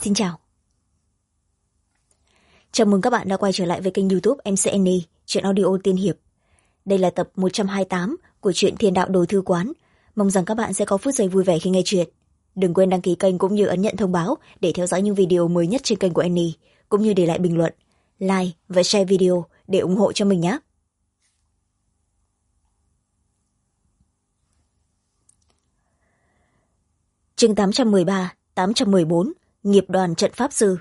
Xin chào. Chào mừng các bạn đã quay trở lại với kênh YouTube MC Annie, truyện audio tiên hiệp. Đây là tập 128 của truyện Thiên Đạo Đồ Thư Quán. Mong rằng các bạn sẽ có phút giây vui vẻ khi nghe truyện. Đừng quên đăng ký kênh cũng như ấn nhận thông báo để theo dõi những video mới nhất trên kênh của Annie, cũng như để lại bình luận, like và share video để ủng hộ cho mình nhé. Chương 813, 814, Nghiệp đoàn trận pháp sư.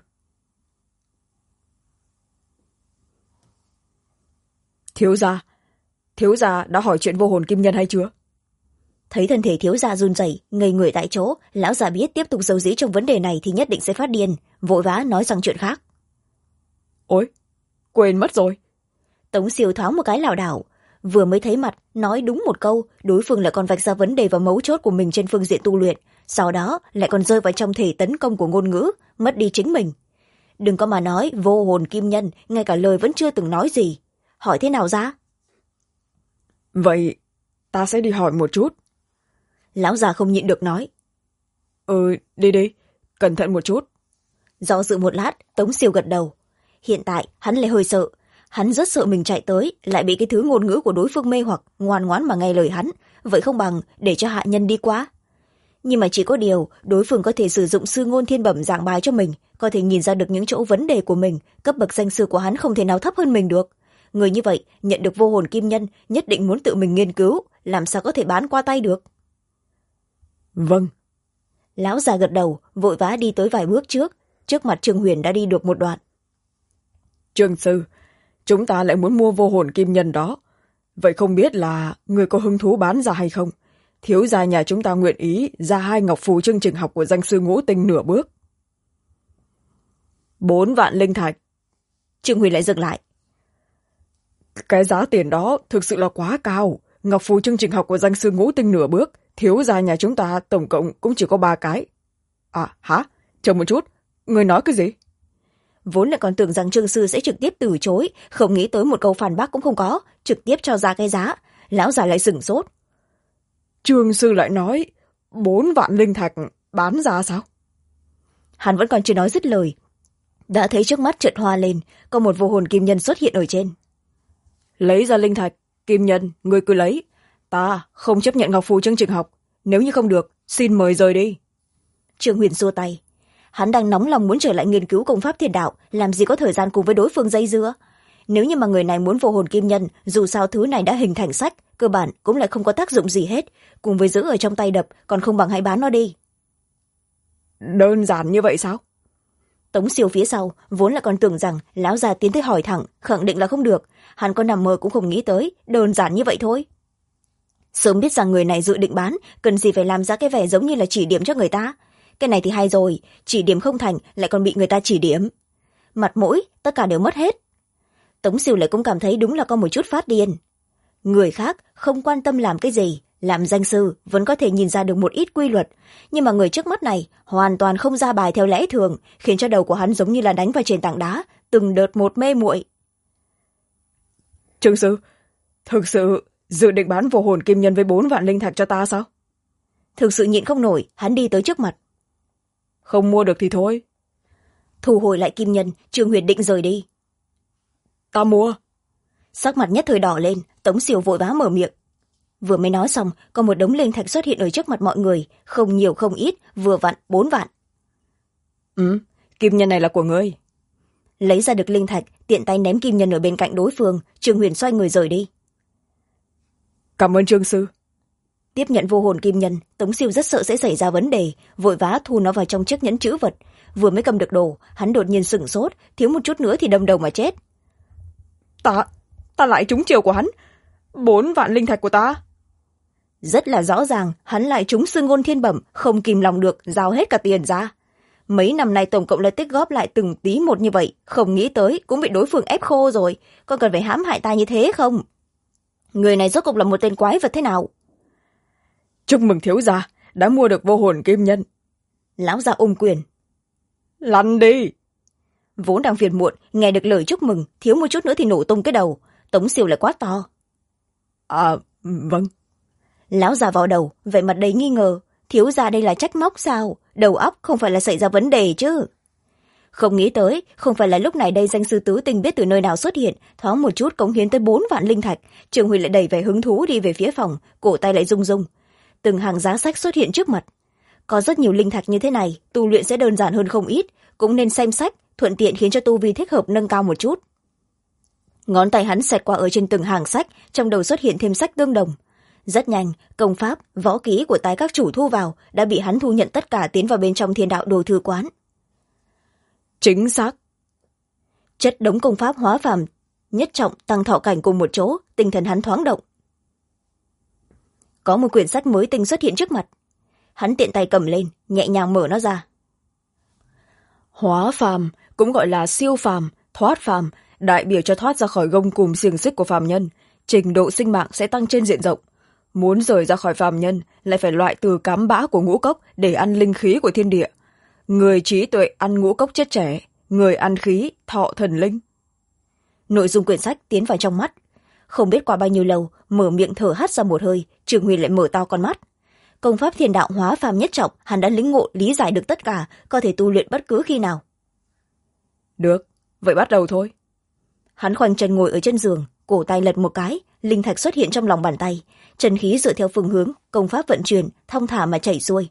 Thiếu gia đã hỏi chuyện vô hồn kim nhân hay chưa? Thấy thân thể thiếu gia run rẩy, ngây người tại chỗ, lão già biết tiếp tục giấu dí trong vấn đề này thì nhất định sẽ phát điên, vội vã nói sang chuyện khác. Ôi, quên mất rồi. Tống Siêu thoáng một cái lảo đảo, vừa mới thấy mặt nói đúng một câu, đối phương lại còn vạch ra vấn đề và mấu chốt của mình trên phương diện tu luyện, sau đó lại còn rơi vào trong thể tấn công của ngôn ngữ, mất đi chính mình. Đừng có mà nói vô hồn kim nhân, ngay cả lời vẫn chưa từng nói gì. Hỏi thế nào ra? Vậy ta sẽ đi hỏi một chút. Lão già không nhịn được nói. Đi, cẩn thận một chút. Do dự một lát, Tống Siêu gật đầu. Hiện tại hắn lại hơi sợ, hắn rất sợ mình chạy tới lại bị cái thứ ngôn ngữ của đối phương mê hoặc, ngoan ngoãn mà nghe lời hắn, vậy không bằng để cho hạ nhân đi qua. Nhưng mà chỉ có điều, đối phương có thể sử dụng sư ngôn thiên bẩm giảng bài cho mình, có thể nhìn ra được những chỗ vấn đề của mình, cấp bậc danh sư của hắn không thể nào thấp hơn mình được. Người như vậy nhận được vô hồn kim nhân nhất định muốn tự mình nghiên cứu, làm sao có thể bán qua tay được. Vâng. Lão già gật đầu, vội vã đi tới vài bước trước mặt Trương Huyền đã đi được một đoạn. Trương sư, chúng ta lại muốn mua vô hồn kim nhân đó, vậy không biết là người có hứng thú bán ra hay không? Thiếu gia nhà chúng ta nguyện ý ra 2 ngọc phù chương trình học của danh sư Ngũ Tinh nửa bước. 4 vạn linh thạch. Trương Huyền lại dừng lại. Cái giá tiền đó thực sự là quá cao. Ngọc phù chương trình học của danh sư Ngũ Tinh nửa bước, thiếu gia nhà chúng ta tổng cộng cũng chỉ có 3 cái. À, hả? Chờ một chút, người nói cái gì? Vốn lại còn tưởng rằng Trương sư sẽ trực tiếp từ chối, không nghĩ tới một câu phản bác cũng không có, trực tiếp cho ra cái giá. Lão già lại sửng sốt. Trương sư lại nói 4 vạn linh thạch bán ra sao? Hắn vẫn còn chưa nói dứt lời, đã thấy trước mắt chợt hoa lên, có một vô hồn kim nhân xuất hiện ở trên. Lấy ra linh thạch, kim nhân, ngươi cứ lấy. Ta không chấp nhận ngọc phù chương trình học, nếu như không được, xin mời rời đi. Trương Huyền xua tay. Hắn đang nóng lòng muốn trở lại nghiên cứu công pháp thiên đạo, làm gì có thời gian cùng với đối phương dây dưa. Nếu như mà người này muốn vô hồn kim nhân, dù sao thứ này đã hình thành sách, cơ bản cũng lại không có tác dụng gì hết, cùng với giữ ở trong tay đập, còn không bằng hãy bán nó đi. Đơn giản như vậy sao? Tống Siêu phía sau vốn là còn tưởng rằng lão già tiến tới hỏi thẳng, khẳng định là không được, hắn có nằm mơ cũng không nghĩ tới đơn giản như vậy thôi. Sớm biết rằng người này dự định bán, cần gì phải làm ra cái vẻ giống như là chỉ điểm cho người ta. Cái này thì hay rồi, chỉ điểm không thành lại còn bị người ta chỉ điểm, mặt mũi tất cả đều mất hết. Tống Siêu lại cũng cảm thấy đúng là có một chút phát điên. Người khác không quan tâm làm cái gì, làm danh sư vẫn có thể nhìn ra được một ít quy luật, nhưng mà người trước mắt này hoàn toàn không ra bài theo lẽ thường, khiến cho đầu của hắn giống như là đánh vào trên tảng đá, từng đợt một mê muội. Trương sư, thực sự dự định bán vô hồn kim nhân với 4 vạn linh thạch cho ta sao? Thực sự nhịn không nổi, hắn đi tới trước mặt. Không mua được thì thôi. Thu hồi lại kim nhân, Trương Huyền định rời đi. Ta mua. Sắc mặt nhất thời đỏ lên, Tống Siêu vội vã mở miệng. Vừa mới nói xong, có một đống linh thạch xuất hiện ở trước mặt mọi người, không nhiều không ít, vừa vặn 4 vạn. Kim nhân này là của ngươi. Lấy ra được linh thạch, tiện tay ném kim nhân ở bên cạnh đối phương, Trương Huyền xoay người rời đi. Cảm ơn Trương sư. Tiếp nhận vô hồn kim nhân, Tống Siêu rất sợ sẽ xảy ra vấn đề, vội vã thu nó vào trong chiếc nhẫn trữ vật. Vừa mới cầm được đồ, hắn đột nhiên sửng sốt, thiếu một chút nữa thì đâm đầu mà chết. Ta lại trúng chiều của hắn. 4 vạn linh thạch của ta. Rất là rõ ràng, hắn lại trúng sư ngôn thiên bẩm, không kìm lòng được, giao hết cả tiền ra. Mấy năm nay tổng cộng là tích góp lại từng tí một như vậy, không nghĩ tới cũng bị đối phương ép khô rồi, còn cần phải hãm hại ta như thế không? Người này rốt cục là một tên quái vật thế nào? Chúc mừng thiếu gia, đã mua được vô hồn kim nhân. Lão già ôm quyền. Lăn đi. Vốn đang phiền muộn, nghe được lời chúc mừng, thiếu một chút nữa thì nổ tung cái đầu. Tống Siêu lại quát to. Vâng. Lão già vào đầu, vẻ mặt đầy nghi ngờ. Thiếu gia đây là trách móc sao? Đầu óc không phải là xảy ra vấn đề chứ? Không nghĩ tới, không phải là lúc này đây danh sư tứ tinh biết từ nơi nào xuất hiện, thoáng một chút cống hiến tới 4 vạn linh thạch. Trường Huy lại đầy vẻ hứng thú đi về phía phòng, cổ tay lại rung rung. Từng hàng giá sách xuất hiện trước mặt. Có rất nhiều linh thạch như thế này, tu luyện sẽ đơn giản hơn không ít, cũng nên xem sách, thuận tiện khiến cho tu vi thích hợp nâng cao một chút. Ngón tay hắn xẹt qua ở trên từng hàng sách, trong đầu xuất hiện thêm sách tương đồng. Rất nhanh, công pháp, võ kỹ của tái các chủ thu vào đã bị hắn thu nhận tất cả tiến vào bên trong Thiên Đạo Đồ Thư Quán. Chính xác. Chất đống công pháp hóa phàm nhất trọng tăng thọ cảnh cùng một chỗ, tinh thần hắn thoáng động. Có một quyển sách mới tinh xuất hiện trước mặt. Hắn tiện tay cầm lên, nhẹ nhàng mở nó ra. Hóa phàm cũng gọi là siêu phàm, thoát phàm, đại biểu cho thoát ra khỏi gông cùm xiềng xích của phàm nhân, trình độ sinh mạng sẽ tăng trên diện rộng. Muốn rời ra khỏi phàm nhân lại phải loại từ cám bã của ngũ cốc để ăn linh khí của thiên địa. Người trí tuệ ăn ngũ cốc chết trẻ, người ăn khí thọ thần linh. Nội dung quyển sách tiến vào trong mắt. Không biết qua bao nhiêu lâu, mở miệng thở hắt ra một hơi, Trường Huy lại mở to con mắt. Công pháp Thiên Đạo hóa phàm nhất trọng, hắn đã lĩnh ngộ lý giải được tất cả, có thể tu luyện bất cứ khi nào. Được, vậy bắt đầu thôi. Hắn khoanh chân ngồi ở trên giường, cổ tay lật một cái, linh thạch xuất hiện trong lòng bàn tay, chân khí dựa theo phương hướng, công pháp vận chuyển, thong thả mà chảy xuôi.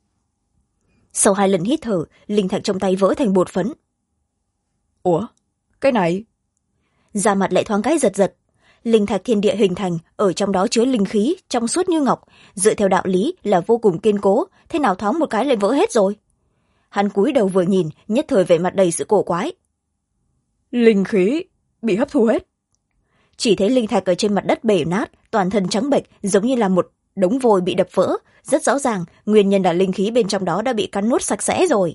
Sau 2 lần hít thở, linh thạch trong tay vỡ thành bột phấn. Ủa, cái này? Da mặt lại thoáng cái giật giật. Linh thạch thiên địa hình thành, ở trong đó chứa linh khí, trong suốt như ngọc, dựa theo đạo lý là vô cùng kiên cố, thế nào thoáng một cái lại vỡ hết rồi. Hắn cúi đầu vừa nhìn, nhất thời vẻ mặt đầy sự cổ quái. Linh khí bị hấp thu hết. Chỉ thấy linh thạch ở trên mặt đất bể nát, toàn thân trắng bệch, giống như là một đống vôi bị đập vỡ. Rất rõ ràng, nguyên nhân là linh khí bên trong đó đã bị cắn nuốt sạch sẽ rồi.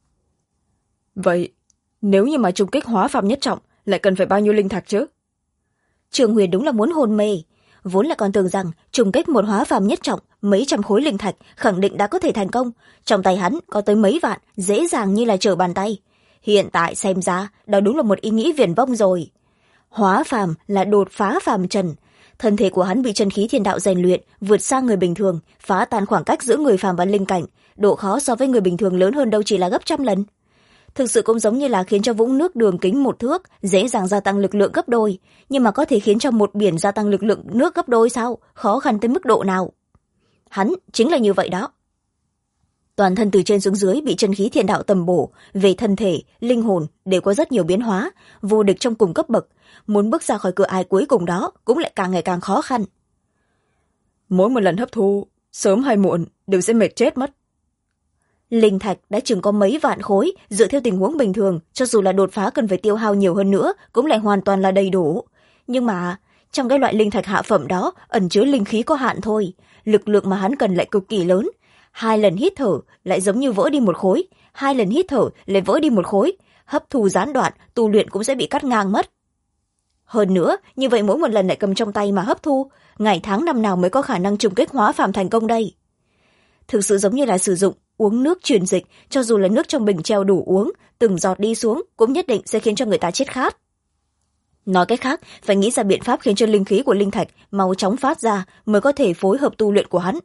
Vậy, nếu như mà trùng kích hóa phàm nhất trọng, lại cần phải bao nhiêu linh thạch chứ? Trường Huyền đúng là muốn hôn mê. Vốn là còn tưởng rằng trùng kích một hóa phàm nhất trọng, mấy trăm khối linh thạch khẳng định đã có thể thành công. Trong tay hắn có tới mấy vạn, dễ dàng như là trở bàn tay. Hiện tại xem ra, đó đúng là một ý nghĩ viển vông rồi. Hóa phàm là đột phá phàm trần. Thân thể của hắn bị chân khí thiên đạo rèn luyện, vượt xa người bình thường, phá tan khoảng cách giữa người phàm và linh cảnh. Độ khó so với người bình thường lớn hơn đâu chỉ là gấp trăm lần. Thực sự cũng giống như là khiến cho vũng nước đường kính 1 thước, dễ dàng gia tăng lực lượng gấp đôi. Nhưng mà có thể khiến cho một biển gia tăng lực lượng nước gấp đôi sao? Khó khăn tới mức độ nào? Hắn chính là như vậy đó. Toàn thân từ trên xuống dưới bị chân khí thiên đạo tầm bổ, về thân thể, linh hồn đều có rất nhiều biến hóa, vô địch trong cùng cấp bậc. Muốn bước ra khỏi cửa ải cuối cùng đó cũng lại càng ngày càng khó khăn. Mỗi một lần hấp thu, sớm hay muộn đều sẽ mệt chết mất. Linh thạch đã chừng có mấy vạn khối, dựa theo tình huống bình thường, cho dù là đột phá cần phải tiêu hao nhiều hơn nữa, cũng lại hoàn toàn là đầy đủ. Nhưng mà, trong cái loại linh thạch hạ phẩm đó, ẩn chứa linh khí có hạn thôi, lực lượng mà hắn cần lại cực kỳ lớn. 2 lần hít thở lại giống như vỡ đi 1 khối, 2 lần hít thở lại vỡ đi 1 khối, hấp thu gián đoạn, tu luyện cũng sẽ bị cắt ngang mất. Hơn nữa, như vậy mỗi một lần lại cầm trong tay mà hấp thu, ngày tháng năm nào mới có khả năng trùng kích hóa phàm thành công đây? Thực sự giống như là sử dụng uống nước truyền dịch, cho dù là nước trong bình treo đủ uống, từng giọt đi xuống cũng nhất định sẽ khiến cho người ta chết khát. Nói cách khác, phải nghĩ ra biện pháp khiến cho linh khí của linh thạch mau chóng phát ra mới có thể phối hợp tu luyện của hắn.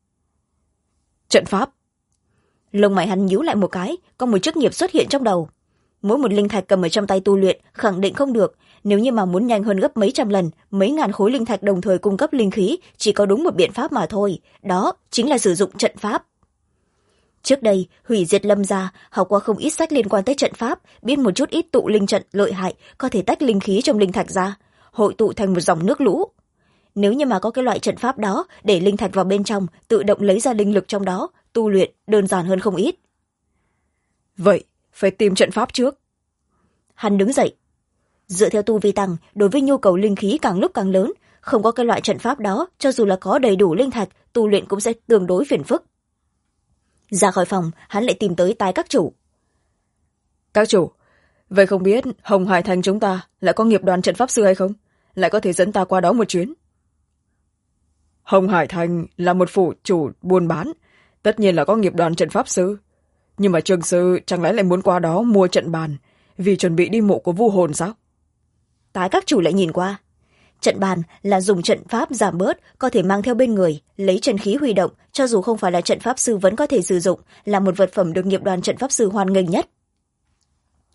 Trận pháp. Lông mày hắn nhíu lại một cái, có một chức nghiệp xuất hiện trong đầu. Mỗi một linh thạch cầm ở trong tay tu luyện khẳng định không được, nếu như mà muốn nhanh hơn gấp mấy trăm lần, mấy ngàn khối linh thạch đồng thời cung cấp linh khí, chỉ có đúng một biện pháp mà thôi, đó chính là sử dụng trận pháp. Trước đây, Hủy Diệt Lâm gia học qua không ít sách liên quan tới trận pháp, biết một chút ít tụ linh trận lợi hại, có thể tách linh khí trong linh thạch ra, hội tụ thành một dòng nước lũ. Nếu như mà có cái loại trận pháp đó, để linh thạch vào bên trong, tự động lấy ra linh lực trong đó, tu luyện đơn giản hơn không ít. Vậy, phải tìm trận pháp trước. Hắn đứng dậy. Dựa theo tu vi tăng, đối với nhu cầu linh khí càng lúc càng lớn, không có cái loại trận pháp đó, cho dù là có đầy đủ linh thạch, tu luyện cũng sẽ tương đối phiền phức. Ra khỏi phòng, hắn lại tìm tới Tái các chủ. Các chủ, vậy không biết Hồng Hải Thành chúng ta lại có nghiệp đoàn trận pháp sư hay không? Lại có thể dẫn ta qua đó một chuyến. Hồng Hải Thành là một phủ chủ buôn bán, tất nhiên là có nghiệp đoàn trận pháp sư. Nhưng mà Trương sư chẳng lẽ lại muốn qua đó mua trận bàn, vì chuẩn bị đi mộ của vu hồn sao? Tái các chủ lại nhìn qua. Trận bàn là dùng trận pháp giảm bớt, có thể mang theo bên người, lấy chân khí huy động, cho dù không phải là trận pháp sư vẫn có thể sử dụng, là một vật phẩm được nghiệp đoàn trận pháp sư hoan nghênh nhất.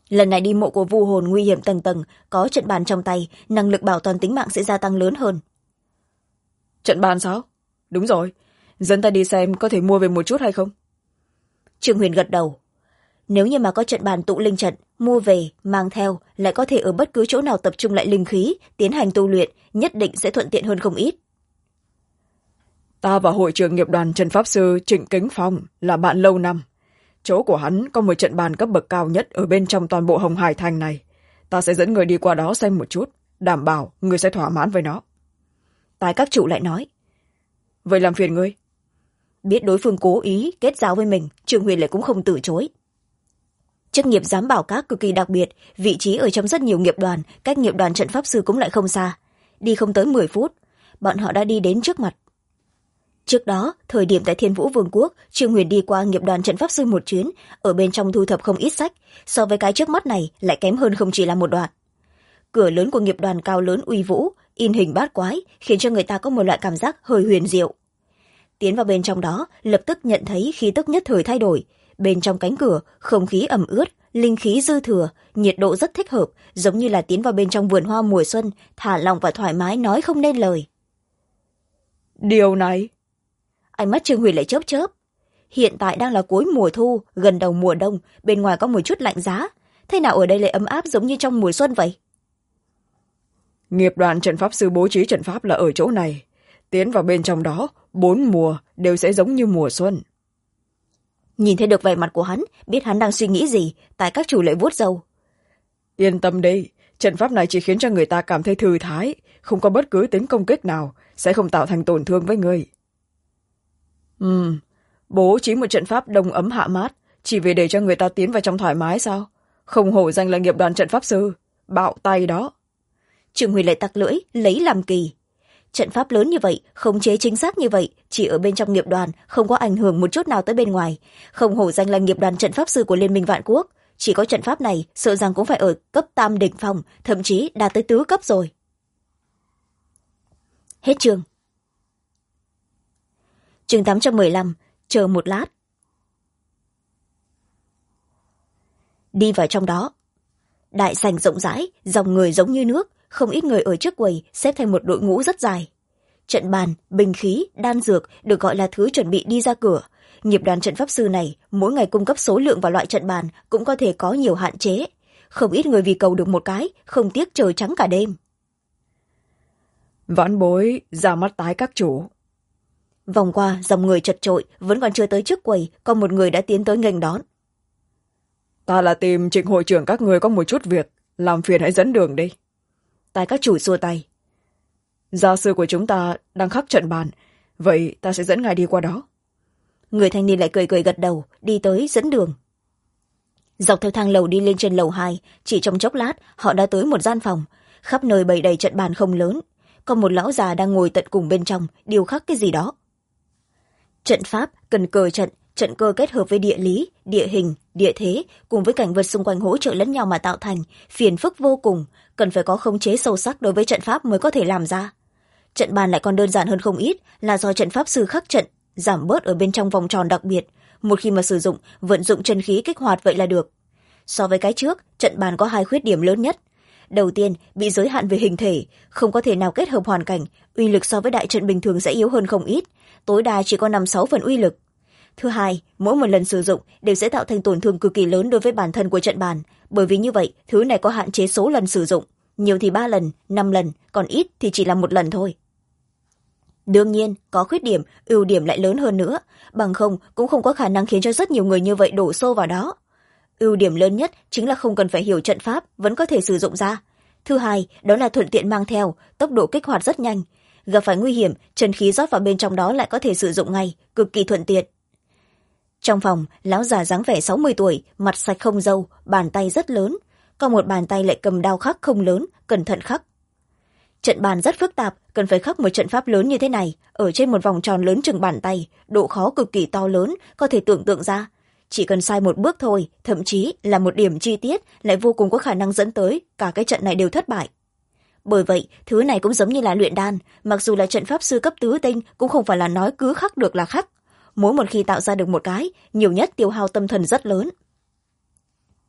lần này đi mộ của vu hồn nguy hiểm tầng tầng, có trận bàn trong tay, năng lực bảo toàn tính mạng sẽ gia tăng lớn hơn. Trận bàn sao? Đúng rồi, dẫn ta đi xem có thể mua về một chút hay không? Trương Huyền gật đầu. Nếu như mà có trận bàn tụ linh trận, mua về mang theo, lại có thể ở bất cứ chỗ nào tập trung lại linh khí tiến hành tu luyện, nhất định sẽ thuận tiện hơn không ít. Ta và hội trưởng nghiệp đoàn Trần Pháp Sư Trịnh Kính Phong là bạn lâu năm. Chỗ của hắn có một trận bàn cấp bậc cao nhất ở bên trong toàn bộ Hồng Hải Thành này. Ta sẽ dẫn người đi qua đó xem một chút, đảm bảo người sẽ thỏa mãn với nó. Tái các chủ lại nói. Vậy làm phiền ngươi. Biết đối phương cố ý kết giao với mình, Trương Huyền lại cũng không từ chối. Chức nghiệp giám bảo các cực kỳ đặc biệt, vị trí ở trong rất nhiều nghiệp đoàn, cách nghiệp đoàn trận pháp sư cũng lại không xa. Đi không tới 10 phút, bọn họ đã đi đến trước mặt. Trước đó, thời điểm tại Thiên Vũ Vương quốc, Trương Huyền đi qua nghiệp đoàn trận pháp sư một chuyến, ở bên trong thu thập không ít sách, so với cái trước mắt này lại kém hơn không chỉ là một đoạn. Cửa lớn của nghiệp đoàn cao lớn uy vũ, in hình bát quái, khiến cho người ta có một loại cảm giác hơi huyền diệu. Tiến vào bên trong đó, lập tức nhận thấy khí tức nhất thời thay đổi. Bên trong cánh cửa, không khí ẩm ướt, linh khí dư thừa, nhiệt độ rất thích hợp, giống như là tiến vào bên trong vườn hoa mùa xuân, thả lỏng và thoải mái nói không nên lời. Điều này... Ánh mắt Trương Huyền lại chớp chớp. Hiện tại đang là cuối mùa thu, gần đầu mùa đông, bên ngoài có một chút lạnh giá. Thế nào ở đây lại ấm áp giống như trong mùa xuân vậy? Nghiệp đoàn trận pháp sư bố trí trận pháp là ở chỗ này. Tiến vào bên trong đó, 4 mùa đều sẽ giống như mùa xuân. Nhìn thấy được vẻ mặt của hắn, biết hắn đang suy nghĩ gì, tại các chủ lại vuốt râu. Yên tâm đi, trận pháp này chỉ khiến cho người ta cảm thấy thư thái, không có bất cứ tính công kích nào, sẽ không tạo thành tổn thương với người. Bố trí một trận pháp đông ấm hạ mát, chỉ vì để cho người ta tiến vào trong thoải mái sao? Không hổ danh là nghiệp đoàn trận pháp sư, bạo tay đó. Trương Huyền lại tặc lưỡi, lấy làm kỳ. Trận pháp lớn như vậy, khống chế chính xác như vậy, chỉ ở bên trong nghiệp đoàn, không có ảnh hưởng một chút nào tới bên ngoài. Không hổ danh là nghiệp đoàn trận pháp sư của Liên minh Vạn Quốc. Chỉ có trận pháp này, sợ rằng cũng phải ở cấp tam đỉnh phong, thậm chí đạt tới tứ cấp rồi. Hết chương. Chương 815, chờ một lát. Đi vào trong đó. Đại sảnh rộng rãi, dòng người giống như nước, không ít người ở trước quầy xếp thành một đội ngũ rất dài. Trận bàn, binh khí, đan dược được gọi là thứ chuẩn bị đi ra cửa. Nghiệp đoàn trận pháp sư này mỗi ngày cung cấp số lượng và loại trận bàn cũng có thể có nhiều hạn chế. Không ít người vì cầu được một cái, không tiếc trời trắng cả đêm. Vãn bối ra mắt tái các chủ. Vòng qua dòng người chật chội, vẫn còn chưa tới trước quầy, có một người đã tiến tới nghênh đón. Ta là tìm Trịnh hội trưởng các người có một chút việc, làm phiền hãy dẫn đường đi. Tài các chủ xua tay. Gia sư của chúng ta đang khắc trận bàn, vậy ta sẽ dẫn ngài đi qua đó. Người thanh niên lại cười cười gật đầu, đi tới dẫn đường. Dọc theo thang lầu đi lên trên lầu 2, chỉ trong chốc lát họ đã tới một gian phòng, khắp nơi bày đầy trận bàn không lớn, có một lão già đang ngồi tận cùng bên trong điêu khắc cái gì đó. Trận pháp cần cờ trận, trận cơ kết hợp với địa lý, địa hình, địa thế cùng với cảnh vật xung quanh hỗ trợ lẫn nhau mà tạo thành, phiền phức vô cùng, cần phải có khống chế sâu sắc đối với trận pháp mới có thể làm ra. Trận bàn lại còn đơn giản hơn không ít, là do trận pháp sư khắc trận giảm bớt ở bên trong vòng tròn đặc biệt, một khi mà sử dụng, vận dụng chân khí kích hoạt vậy là được. So với cái trước, trận bàn có 2 khuyết điểm lớn nhất. Đầu tiên, bị giới hạn về hình thể, không có thể nào kết hợp hoàn cảnh, uy lực so với đại trận bình thường sẽ yếu hơn không ít, tối đa chỉ có 5-6 phần uy lực. Thứ hai, mỗi một lần sử dụng đều sẽ tạo thành tổn thương cực kỳ lớn đối với bản thân của trận bàn, bởi vì như vậy, thứ này có hạn chế số lần sử dụng, nhiều thì 3 lần, 5 lần, còn ít thì chỉ là 1 lần thôi. Đương nhiên, có khuyết điểm, ưu điểm lại lớn hơn nữa, bằng không cũng không có khả năng khiến cho rất nhiều người như vậy đổ xô vào đó. Ưu điểm lớn nhất chính là không cần phải hiểu trận pháp, vẫn có thể sử dụng ra. Thứ hai, đó là thuận tiện mang theo, tốc độ kích hoạt rất nhanh. Gặp phải nguy hiểm, chân khí rót vào bên trong đó lại có thể sử dụng ngay, cực kỳ thuận tiện. Trong phòng, lão già dáng vẻ 60 tuổi, mặt sạch không râu, bàn tay rất lớn. Còn một bàn tay lại cầm đao khắc không lớn, cẩn thận khắc. Trận bàn rất phức tạp, cần phải khắc một trận pháp lớn như thế này, ở trên một vòng tròn lớn chừng bàn tay, độ khó cực kỳ to lớn, có thể tưởng tượng ra. Chỉ cần sai một bước thôi, thậm chí là một điểm chi tiết, lại vô cùng có khả năng dẫn tới cả cái trận này đều thất bại. Bởi vậy, thứ này cũng giống như là luyện đan, mặc dù là trận pháp sư cấp tứ tinh cũng không phải là nói cứ khắc được là khắc. Mỗi một khi tạo ra được một cái, nhiều nhất tiêu hao tâm thần rất lớn.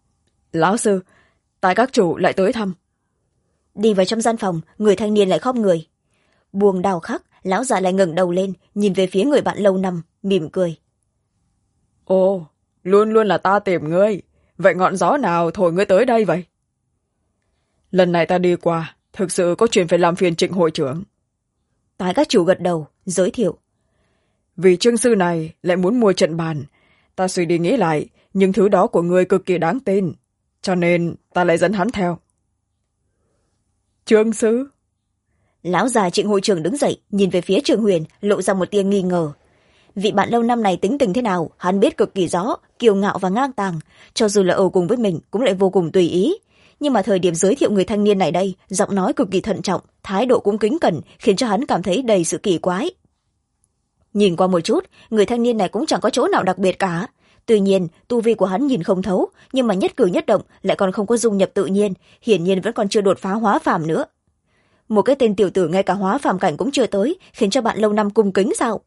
Lão sư, tại các chủ lại tới thăm. Đi vào trong gian phòng, người thanh niên lại khom người. Buông đào khắc, lão già lại ngẩng đầu lên, nhìn về phía người bạn lâu năm, mỉm cười. Ồ, luôn luôn là ta tìm ngươi. Vậy ngọn gió nào thổi ngươi tới đây vậy? Lần này ta đi qua, thực sự có chuyện phải làm phiền Trịnh hội trưởng. Tái các chủ gật đầu, giới thiệu. Vì Trương sư này lại muốn mua trận bàn, ta suy đi nghĩ lại, những thứ đó của ngươi cực kỳ đáng tin, cho nên ta lại dẫn hắn theo. Trương sư? Lão già Trịnh hội trưởng đứng dậy, nhìn về phía Trương Huyền, lộ ra một tia nghi ngờ. Vị bạn lâu năm này tính tình thế nào, hắn biết cực kỳ rõ, kiêu ngạo và ngang tàng, cho dù là ở cùng với mình cũng lại vô cùng tùy ý. Nhưng mà thời điểm giới thiệu người thanh niên này đây, giọng nói cực kỳ thận trọng, thái độ cũng kính cẩn, khiến cho hắn cảm thấy đầy sự kỳ quái. Nhìn qua một chút, người thanh niên này cũng chẳng có chỗ nào đặc biệt cả. Tuy nhiên, tu vi của hắn nhìn không thấu, nhưng mà nhất cử nhất động lại còn không có dung nhập tự nhiên, hiển nhiên vẫn còn chưa đột phá hóa phàm nữa. Một cái tên tiểu tử ngay cả hóa phàm cảnh cũng chưa tới, khiến cho bạn lâu năm cung kính sao?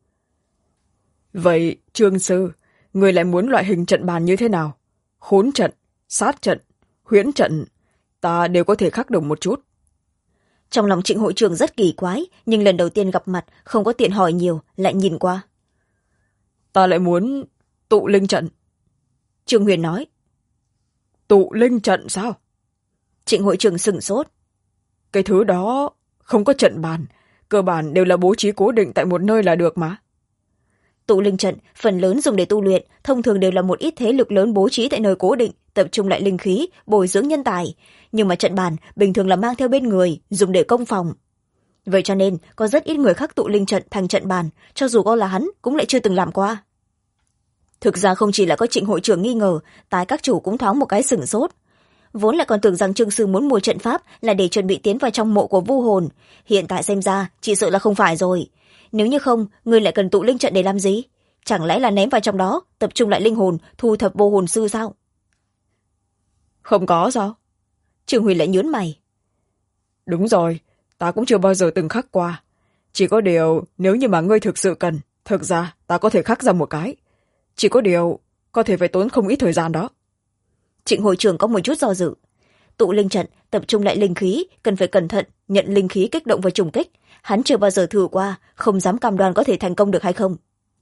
Vậy, Trương sư, người lại muốn loại hình trận bàn như thế nào? Khốn trận, sát trận, huyễn trận, ta đều có thể khắc được một chút. Trong lòng Trịnh hội trưởng rất kỳ quái, nhưng lần đầu tiên gặp mặt, không có tiện hỏi nhiều, lại nhìn qua. Ta lại muốn tụ linh trận. Trương Huyền nói. Tụ linh trận sao? Trịnh hội trưởng sửng sốt. Cái thứ đó không có trận bàn, cơ bản đều là bố trí cố định tại một nơi là được mà. Tụ linh trận phần lớn dùng để tu luyện, thông thường đều là một ít thế lực lớn bố trí tại nơi cố định, tập trung lại linh khí, bồi dưỡng nhân tài. Nhưng mà trận bàn bình thường là mang theo bên người, dùng để công phòng. Vậy cho nên có rất ít người khắc tụ linh trận thành trận bàn, cho dù có là hắn cũng lại chưa từng làm qua. Thực ra không chỉ là có Trịnh hội trưởng nghi ngờ, tái các chủ cũng thoáng một cái sửng sốt. Vốn lại còn tưởng rằng Trương sư muốn mua trận pháp là để chuẩn bị tiến vào trong mộ của vu hồn, hiện tại xem ra chỉ sợ là không phải rồi. Nếu như không, người lại cần tụ linh trận để làm gì? Chẳng lẽ là ném vào trong đó, tập trung lại linh hồn, thu thập vô hồn sư sao? Không có sao? Trương Huyền lại nhướng mày. Đúng rồi, ta cũng chưa bao giờ từng khắc qua. Chỉ có điều, nếu như mà ngươi thực sự cần, thực ra ta có thể khắc ra một cái. Chỉ có điều, có thể phải tốn không ít thời gian đó. Trịnh hội trưởng có một chút do dự. Tụ linh trận, tập trung lại linh khí, cần phải cẩn thận, nhận linh khí kích động và trùng kích. Hắn chưa bao giờ thử qua, không dám cam đoan có thể thành công được hay không.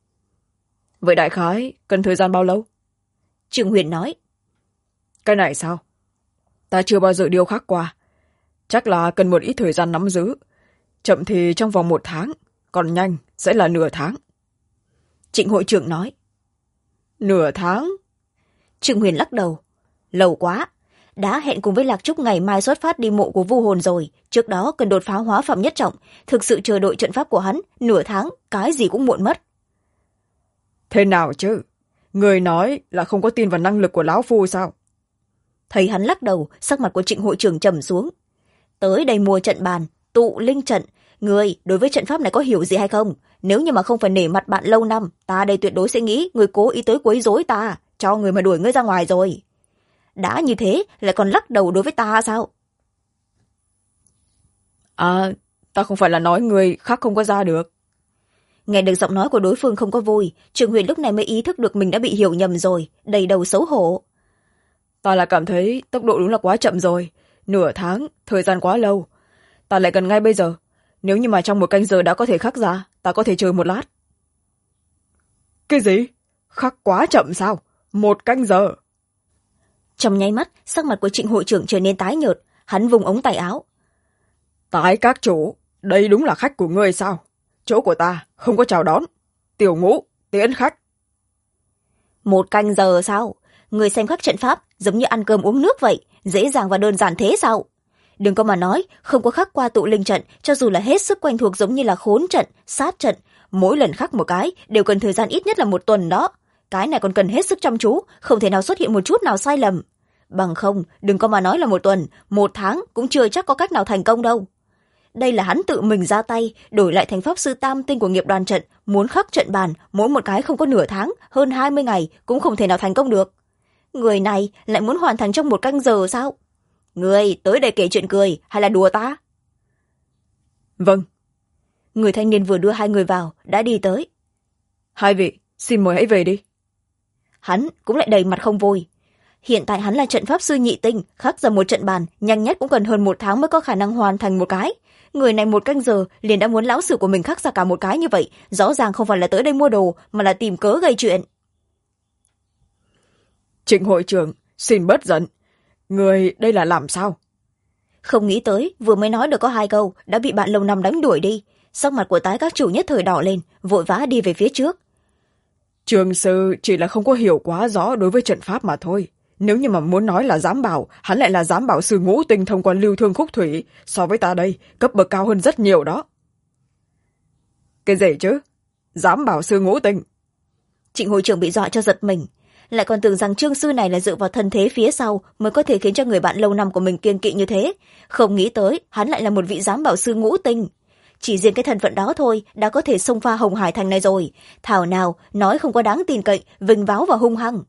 Vậy đại khái, cần thời gian bao lâu? Trương Huyền nói. Cái này sao? Ta chưa bao giờ điêu khắc qua. Chắc là cần một ít thời gian nắm giữ. Chậm thì trong vòng 1 tháng, còn nhanh sẽ là nửa tháng. Trịnh hội trưởng nói. Nửa tháng? Trương Huyền lắc đầu. Lâu quá. Đã hẹn cùng với Lạc Trúc ngày mai xuất phát đi mộ của vu hồn rồi. Trước đó cần đột phá hóa phàm nhất trọng. Thực sự chờ đợi trận pháp của hắn, nửa tháng, cái gì cũng muộn mất. Thế nào chứ? Người nói là không có tin vào năng lực của lão phu sao? Thấy hắn lắc đầu, sắc mặt của Trịnh hội trưởng trầm xuống. Tới đây mua trận bàn, tụ linh trận. Người đối với trận pháp này có hiểu gì hay không? Nếu như mà không phải nể mặt bạn lâu năm, ta đây tuyệt đối sẽ nghĩ người cố ý tới quấy rối ta, cho người mà đuổi ngươi ra ngoài rồi. Đã như thế lại còn lắc đầu đối với ta sao? À, ta không phải là nói người khác không có ra được. Nghe được giọng nói của đối phương không có vui, Trương Huyền lúc này mới ý thức được mình đã bị hiểu nhầm rồi, đầy đầu xấu hổ. Ta là cảm thấy tốc độ đúng là quá chậm rồi. Nửa tháng, thời gian quá lâu. Ta lại cần ngay bây giờ. Nếu như mà trong 1 canh giờ đã có thể khắc ra, ta có thể chờ 1 lát. Cái gì? Khắc quá chậm sao? 1 canh giờ? Trong nháy mắt, sắc mặt của Trịnh hội trưởng trở nên tái nhợt, hắn vùng ống tay áo. Tái các chủ, đây đúng là khách của ngươi sao? Chỗ của ta không có chào đón. Tiểu Ngũ, tiễn khách. 1 canh giờ sao? Người xem khắc trận pháp giống như ăn cơm uống nước vậy, dễ dàng và đơn giản thế sao? Đừng có mà nói không có khắc qua tụ linh trận, cho dù là hết sức quen thuộc giống như là khốn trận, sát trận, mỗi lần khắc một cái đều cần thời gian ít nhất là 1 tuần đó. Cái này còn cần hết sức chăm chú, không thể nào xuất hiện một chút nào sai lầm. Bằng không, đừng có mà nói là 1 tuần, 1 tháng cũng chưa chắc có cách nào thành công đâu. Đây là hắn tự mình ra tay, đổi lại thành pháp sư tam tinh của nghiệp đoàn trận, muốn khắc trận bàn, mỗi một cái không có nửa tháng, hơn 20 ngày cũng không thể nào thành công được. Người này lại muốn hoàn thành trong 1 canh giờ sao? Người tới đây kể chuyện cười hay là đùa ta? Vâng. Người thanh niên vừa đưa 2 người vào, đã đi tới. 2 vị, xin mời hãy về đi. Hắn cũng lại đầy mặt không vui. hiện tại hắn là trận pháp sư nhị tinh, khắc ra một trận bàn nhanh nhất cũng cần hơn 1 tháng mới có khả năng hoàn thành một cái. Người này 1 canh giờ liền đã muốn lão sư của mình khắc ra cả một cái như vậy, rõ ràng không phải là tới đây mua đồ mà là tìm cớ gây chuyện. Trịnh hội trưởng, xin bớt giận, người đây là làm sao? Không nghĩ tới vừa mới nói được có 2 câu đã bị bạn lâu năm đánh đuổi đi. Sắc mặt của tái các chủ nhất thời đỏ lên, vội vã đi về phía trước. Trường sư chỉ là không có hiểu quá rõ đối với trận pháp mà thôi. Nếu như mà muốn nói là giám bảo, hắn lại là giám bảo sư ngũ tinh thông qua lưu thương khúc thủy, so với ta đây cấp bậc cao hơn rất nhiều đó. Cái gì chứ? Giám bảo sư ngũ tinh? Trịnh hội trưởng bị dọa cho giật mình, lại còn tưởng rằng trương sư này là dựa vào thân thế phía sau mới có thể khiến cho người bạn lâu năm của mình kiêng kỵ như thế. Không nghĩ tới hắn lại là một vị giám bảo sư ngũ tinh. Chỉ riêng cái thân phận đó thôi đã có thể xông pha Hồng Hải Thành này rồi, thảo nào nói không có đáng tin cậy, vinh váo và hung hăng.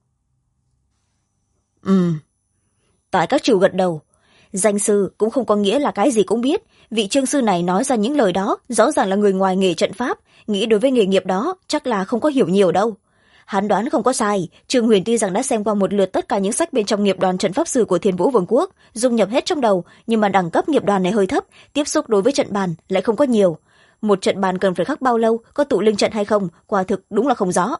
Tại các chủ gật đầu. Danh sư cũng không có nghĩa là cái gì cũng biết. Vị trương sư này nói ra những lời đó rõ ràng là người ngoài nghề trận pháp, nghĩ đối với nghề nghiệp đó chắc là không có hiểu nhiều đâu. Hắn đoán không có sai, Trương Huyền tuy rằng đã xem qua một lượt tất cả những sách bên trong nghiệp đoàn trận pháp sư của Thiên Vũ Vương quốc, dung nhập hết trong đầu, nhưng mà đẳng cấp nghiệp đoàn này hơi thấp, tiếp xúc đối với trận bàn lại không có nhiều. Một trận bàn cần phải khắc bao lâu, có tụ linh trận hay không, quả thực đúng là không rõ.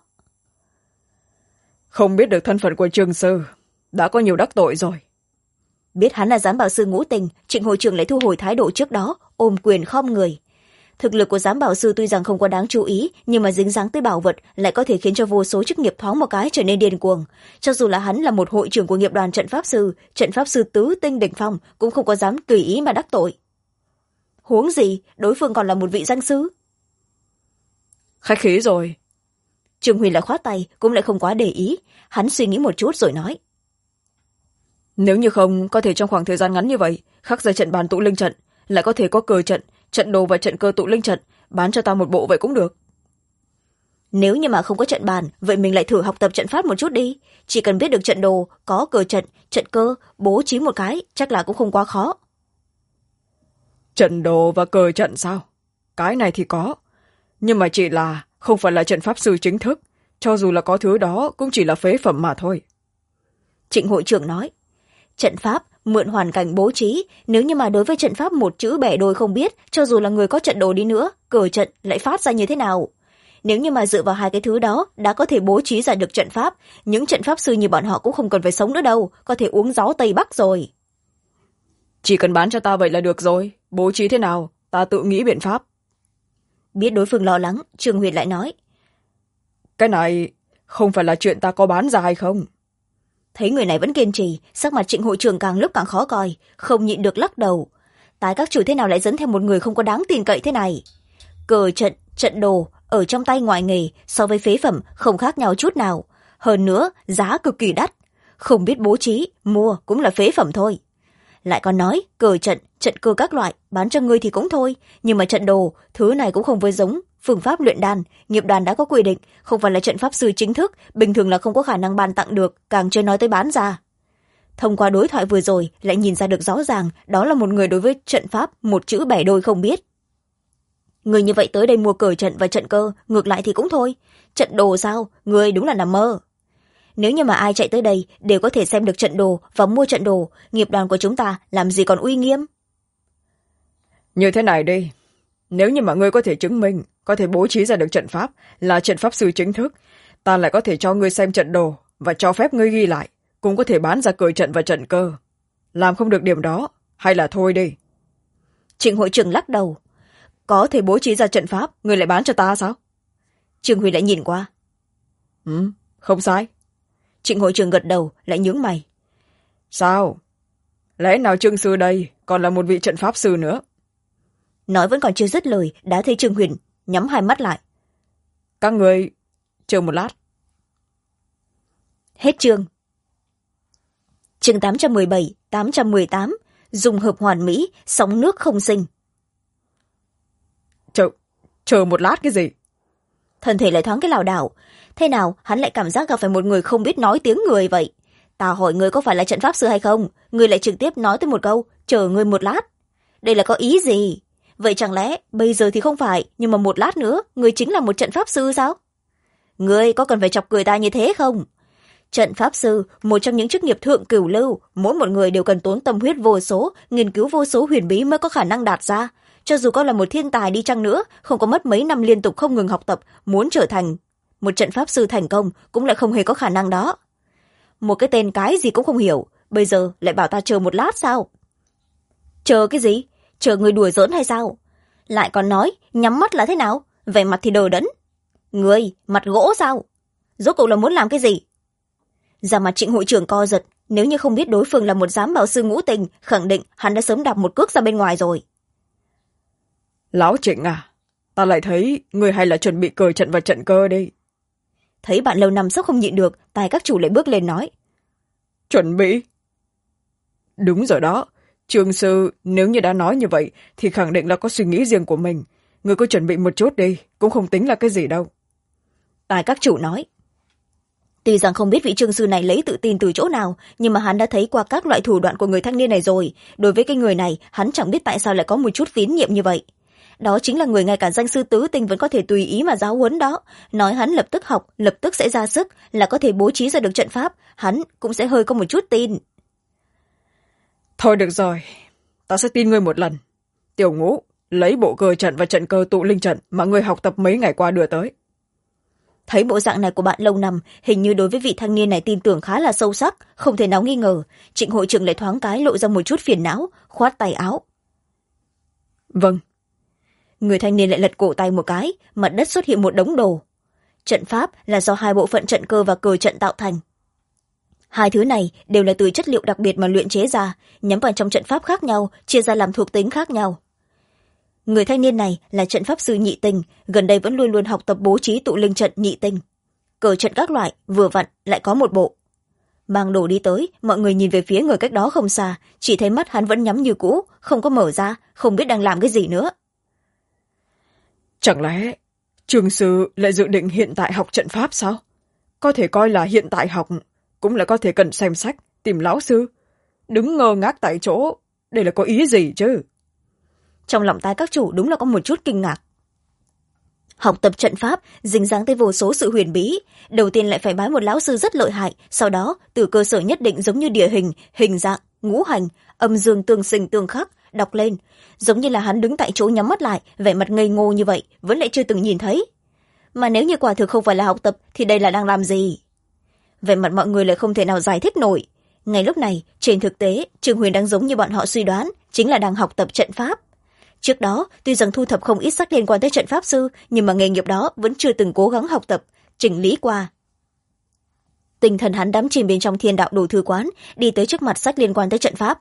Không biết được thân phận của Trương sư, đã có nhiều đắc tội rồi. Biết hắn là giám bảo sư ngũ tình, Trịnh hội trưởng lại thu hồi thái độ trước đó, ôm quyền khom người. Thực lực của giám bảo sư tuy rằng không có đáng chú ý, nhưng mà dính dáng tới bảo vật lại có thể khiến cho vô số chức nghiệp thoáng một cái trở nên điên cuồng. Cho dù là hắn là một hội trưởng của nghiệp đoàn trận pháp sư tứ tinh đỉnh phong cũng không có dám tùy ý mà đắc tội. Huống gì, đối phương còn là một vị danh sư. Khách khí rồi. Trương Huy lại khoát tay, cũng lại không quá để ý. Hắn suy nghĩ một chút rồi nói. Nếu như không, có thể trong khoảng thời gian ngắn như vậy, khắc ra trận bàn tụ linh trận, lại có thể có cờ trận, trận đồ và trận cơ tụ linh trận, bán cho ta một bộ vậy cũng được. Nếu như mà không có trận bàn, vậy mình lại thử học tập trận pháp một chút đi. Chỉ cần biết được trận đồ, có cờ trận, trận cơ, bố trí một cái, chắc là cũng không quá khó. Trận đồ và cờ trận sao? Cái này thì có. Nhưng mà chỉ là không phải là trận pháp sư chính thức. Cho dù là có thứ đó, cũng chỉ là phế phẩm mà thôi. Trịnh hội trưởng nói. Trận pháp, mượn hoàn cảnh bố trí, nếu như mà đối với trận pháp một chữ bẻ đôi không biết, cho dù là người có trận đồ đi nữa, cờ trận lại phát ra như thế nào? Nếu như mà dựa vào 2 cái thứ đó đã có thể bố trí ra được trận pháp, những trận pháp sư như bọn họ cũng không cần phải sống nữa đâu, có thể uống gió Tây Bắc rồi. Chỉ cần bán cho ta vậy là được rồi, bố trí thế nào, ta tự nghĩ biện pháp. Biết đối phương lo lắng, Trương Huyền lại nói. Cái này không phải là chuyện ta có bán ra hay không? Thấy người này vẫn kiên trì, sắc mặt Trịnh hội trưởng càng lúc càng khó coi, không nhịn được lắc đầu. Tái các chủ thế nào lại dẫn theo một người không có đáng tin cậy thế này? Cờ trận, trận đồ, ở trong tay ngoài nghề, so với phế phẩm không khác nhau chút nào. Hơn nữa, giá cực kỳ đắt. Không biết bố trí, mua cũng là phế phẩm thôi. Lại còn nói, cờ trận, trận cơ các loại, bán cho ngươi thì cũng thôi. Nhưng mà trận đồ, thứ này cũng không với giống. Phương pháp luyện đan, nghiệp đoàn đã có quy định, không phải là trận pháp sư chính thức, bình thường là không có khả năng ban tặng được, càng chưa nói tới bán ra. Thông qua đối thoại vừa rồi, lại nhìn ra được rõ ràng, đó là một người đối với trận pháp, một chữ bẻ đôi không biết. Người như vậy tới đây mua cờ trận và trận cơ, ngược lại thì cũng thôi. Trận đồ sao? Người đúng là nằm mơ. Nếu như mà ai chạy tới đây đều có thể xem được trận đồ và mua trận đồ, nghiệp đoàn của chúng ta làm gì còn uy nghiêm. Như thế này đi, nếu như mà ngươi có thể chứng minh, có thể bố trí ra được trận pháp, là trận pháp sư chính thức, ta lại có thể cho ngươi xem trận đồ và cho phép ngươi ghi lại, cũng có thể bán ra cờ trận và trận cơ. Làm không được điểm đó, hay là thôi đi. Trịnh hội trưởng lắc đầu. Có thể bố trí ra trận pháp, ngươi lại bán cho ta sao? Trương Huy lại nhìn qua. Không sai. Trịnh hội trưởng gật đầu, lại nhướng mày. Sao? Lẽ nào Trương sư đây còn là một vị trận pháp sư nữa? Nói vẫn còn chưa dứt lời, đã thấy Trương Huyền nhắm 2 mắt lại. Các người chờ một lát. Hết chương. Chương 817, 818, dùng hợp hoàn mỹ, sóng nước không sinh. Chờ một lát cái gì? Thân thể lại thoáng cái lảo đảo. Thế nào hắn lại cảm giác gặp phải một người không biết nói tiếng người vậy? Ta hỏi người có phải là trận pháp sư hay không, người lại trực tiếp nói tới một câu, chờ người một lát. Đây là có ý gì? Vậy chẳng lẽ bây giờ thì không phải, nhưng mà một lát nữa người chính là một trận pháp sư sao? Người có cần phải chọc cười ta như thế không? trận pháp sư một trong những chức nghiệp thượng cửu lưu, mỗi một người đều cần tốn tâm huyết vô số, nghiên cứu vô số huyền bí mới có khả năng đạt ra. Cho dù có là một thiên tài đi chăng nữa, không có mất mấy năm liên tục không ngừng học tập, muốn trở thành một trận pháp sư thành công cũng lại không hề có khả năng đó. Một cái tên cái gì cũng không hiểu, bây giờ lại bảo ta chờ một lát sao? Chờ cái gì? Chờ người đùa giỡn hay sao? Lại còn nói nhắm mắt là thế nào? Vẻ mặt thì đờ đẫn. Người mặt gỗ sao? Rốt cuộc là muốn làm cái gì? Da mặt Trịnh hội trưởng co giật, nếu như không biết đối phương là một giám bảo sư ngũ tình, khẳng định hắn đã sớm đạp một cước ra bên ngoài rồi. Lão Trịnh à, ta lại thấy người hay là chuẩn bị cờ trận và trận cơ đi. Thấy bạn lâu năm sắp không nhịn được, tài các chủ lại bước lên nói. Chuẩn bị? Đúng rồi đó, Trương sư nếu như đã nói như vậy thì khẳng định là có suy nghĩ riêng của mình. Người cứ chuẩn bị một chút đi, cũng không tính là cái gì đâu. Tài các chủ nói. Tuy rằng không biết vị trương sư này lấy tự tin từ chỗ nào, nhưng mà hắn đã thấy qua các loại thủ đoạn của người thanh niên này rồi. Đối với cái người này, hắn chẳng biết tại sao lại có một chút tín nhiệm như vậy. Đó chính là người ngay cả danh sư tứ tinh vẫn có thể tùy ý mà giáo huấn đó. Nói hắn lập tức học, lập tức sẽ ra sức, là có thể bố trí ra được trận pháp, hắn cũng sẽ hơi có một chút tin. Thôi được rồi, ta sẽ tin ngươi một lần. Tiểu Ngũ, lấy bộ cờ trận và trận cơ tụ linh trận mà ngươi học tập mấy ngày qua đưa tới. Thấy bộ dạng này của bạn lâu năm, hình như đối với vị thanh niên này tin tưởng khá là sâu sắc, không thể nào nghi ngờ. Trịnh hội trưởng lại thoáng cái lộ ra một chút phiền não, khoát tay áo. Vâng. Người thanh niên lại lật cổ tay một cái, mặt đất xuất hiện một đống đồ. Trận pháp là do hai bộ phận trận cơ và cờ trận tạo thành. Hai thứ này đều là từ chất liệu đặc biệt mà luyện chế ra, nhắm vào trong trận pháp khác nhau, chia ra làm thuộc tính khác nhau. Người thanh niên này là trận pháp sư nhị tinh, gần đây vẫn luôn luôn học tập bố trí tụ linh trận nhị tinh. Cờ trận các loại, vừa vặn lại có một bộ. Mang đồ đi tới, mọi người nhìn về phía người cách đó không xa, chỉ thấy mắt hắn vẫn nhắm như cũ, không có mở ra, không biết đang làm cái gì nữa. Chẳng lẽ Trương sư lại dự định hiện tại học trận pháp sao? Có thể coi là hiện tại học, cũng là có thể cần xem sách, tìm lão sư. Đứng ngơ ngác tại chỗ, đây là có ý gì chứ? Trong lòng tai các chủ đúng là có một chút kinh ngạc. Học tập trận pháp dính dáng tới vô số sự huyền bí, đầu tiên lại phải bái một lão sư rất lợi hại, sau đó từ cơ sở nhất định giống như địa hình, hình dạng, ngũ hành, âm dương tương sinh tương khắc đọc lên, giống như là hắn đứng tại chỗ nhắm mắt lại, vẻ mặt ngây ngô như vậy vẫn lại chưa từng nhìn thấy. Mà nếu như quả thực không phải là học tập thì đây là đang làm gì? Vẻ mặt mọi người lại không thể nào giải thích nổi. Ngay lúc này trên thực tế Trương Huyền đang giống như bọn họ suy đoán, chính là đang học tập trận pháp. Trước đó tuy rằng thu thập không ít sách liên quan tới trận pháp sư, nhưng mà nghề nghiệp đó vẫn chưa từng cố gắng học tập chỉnh lý qua. Tinh thần hắn đắm chìm bên trong thiên đạo đồ thư quán, đi tới trước mặt sách liên quan tới trận pháp.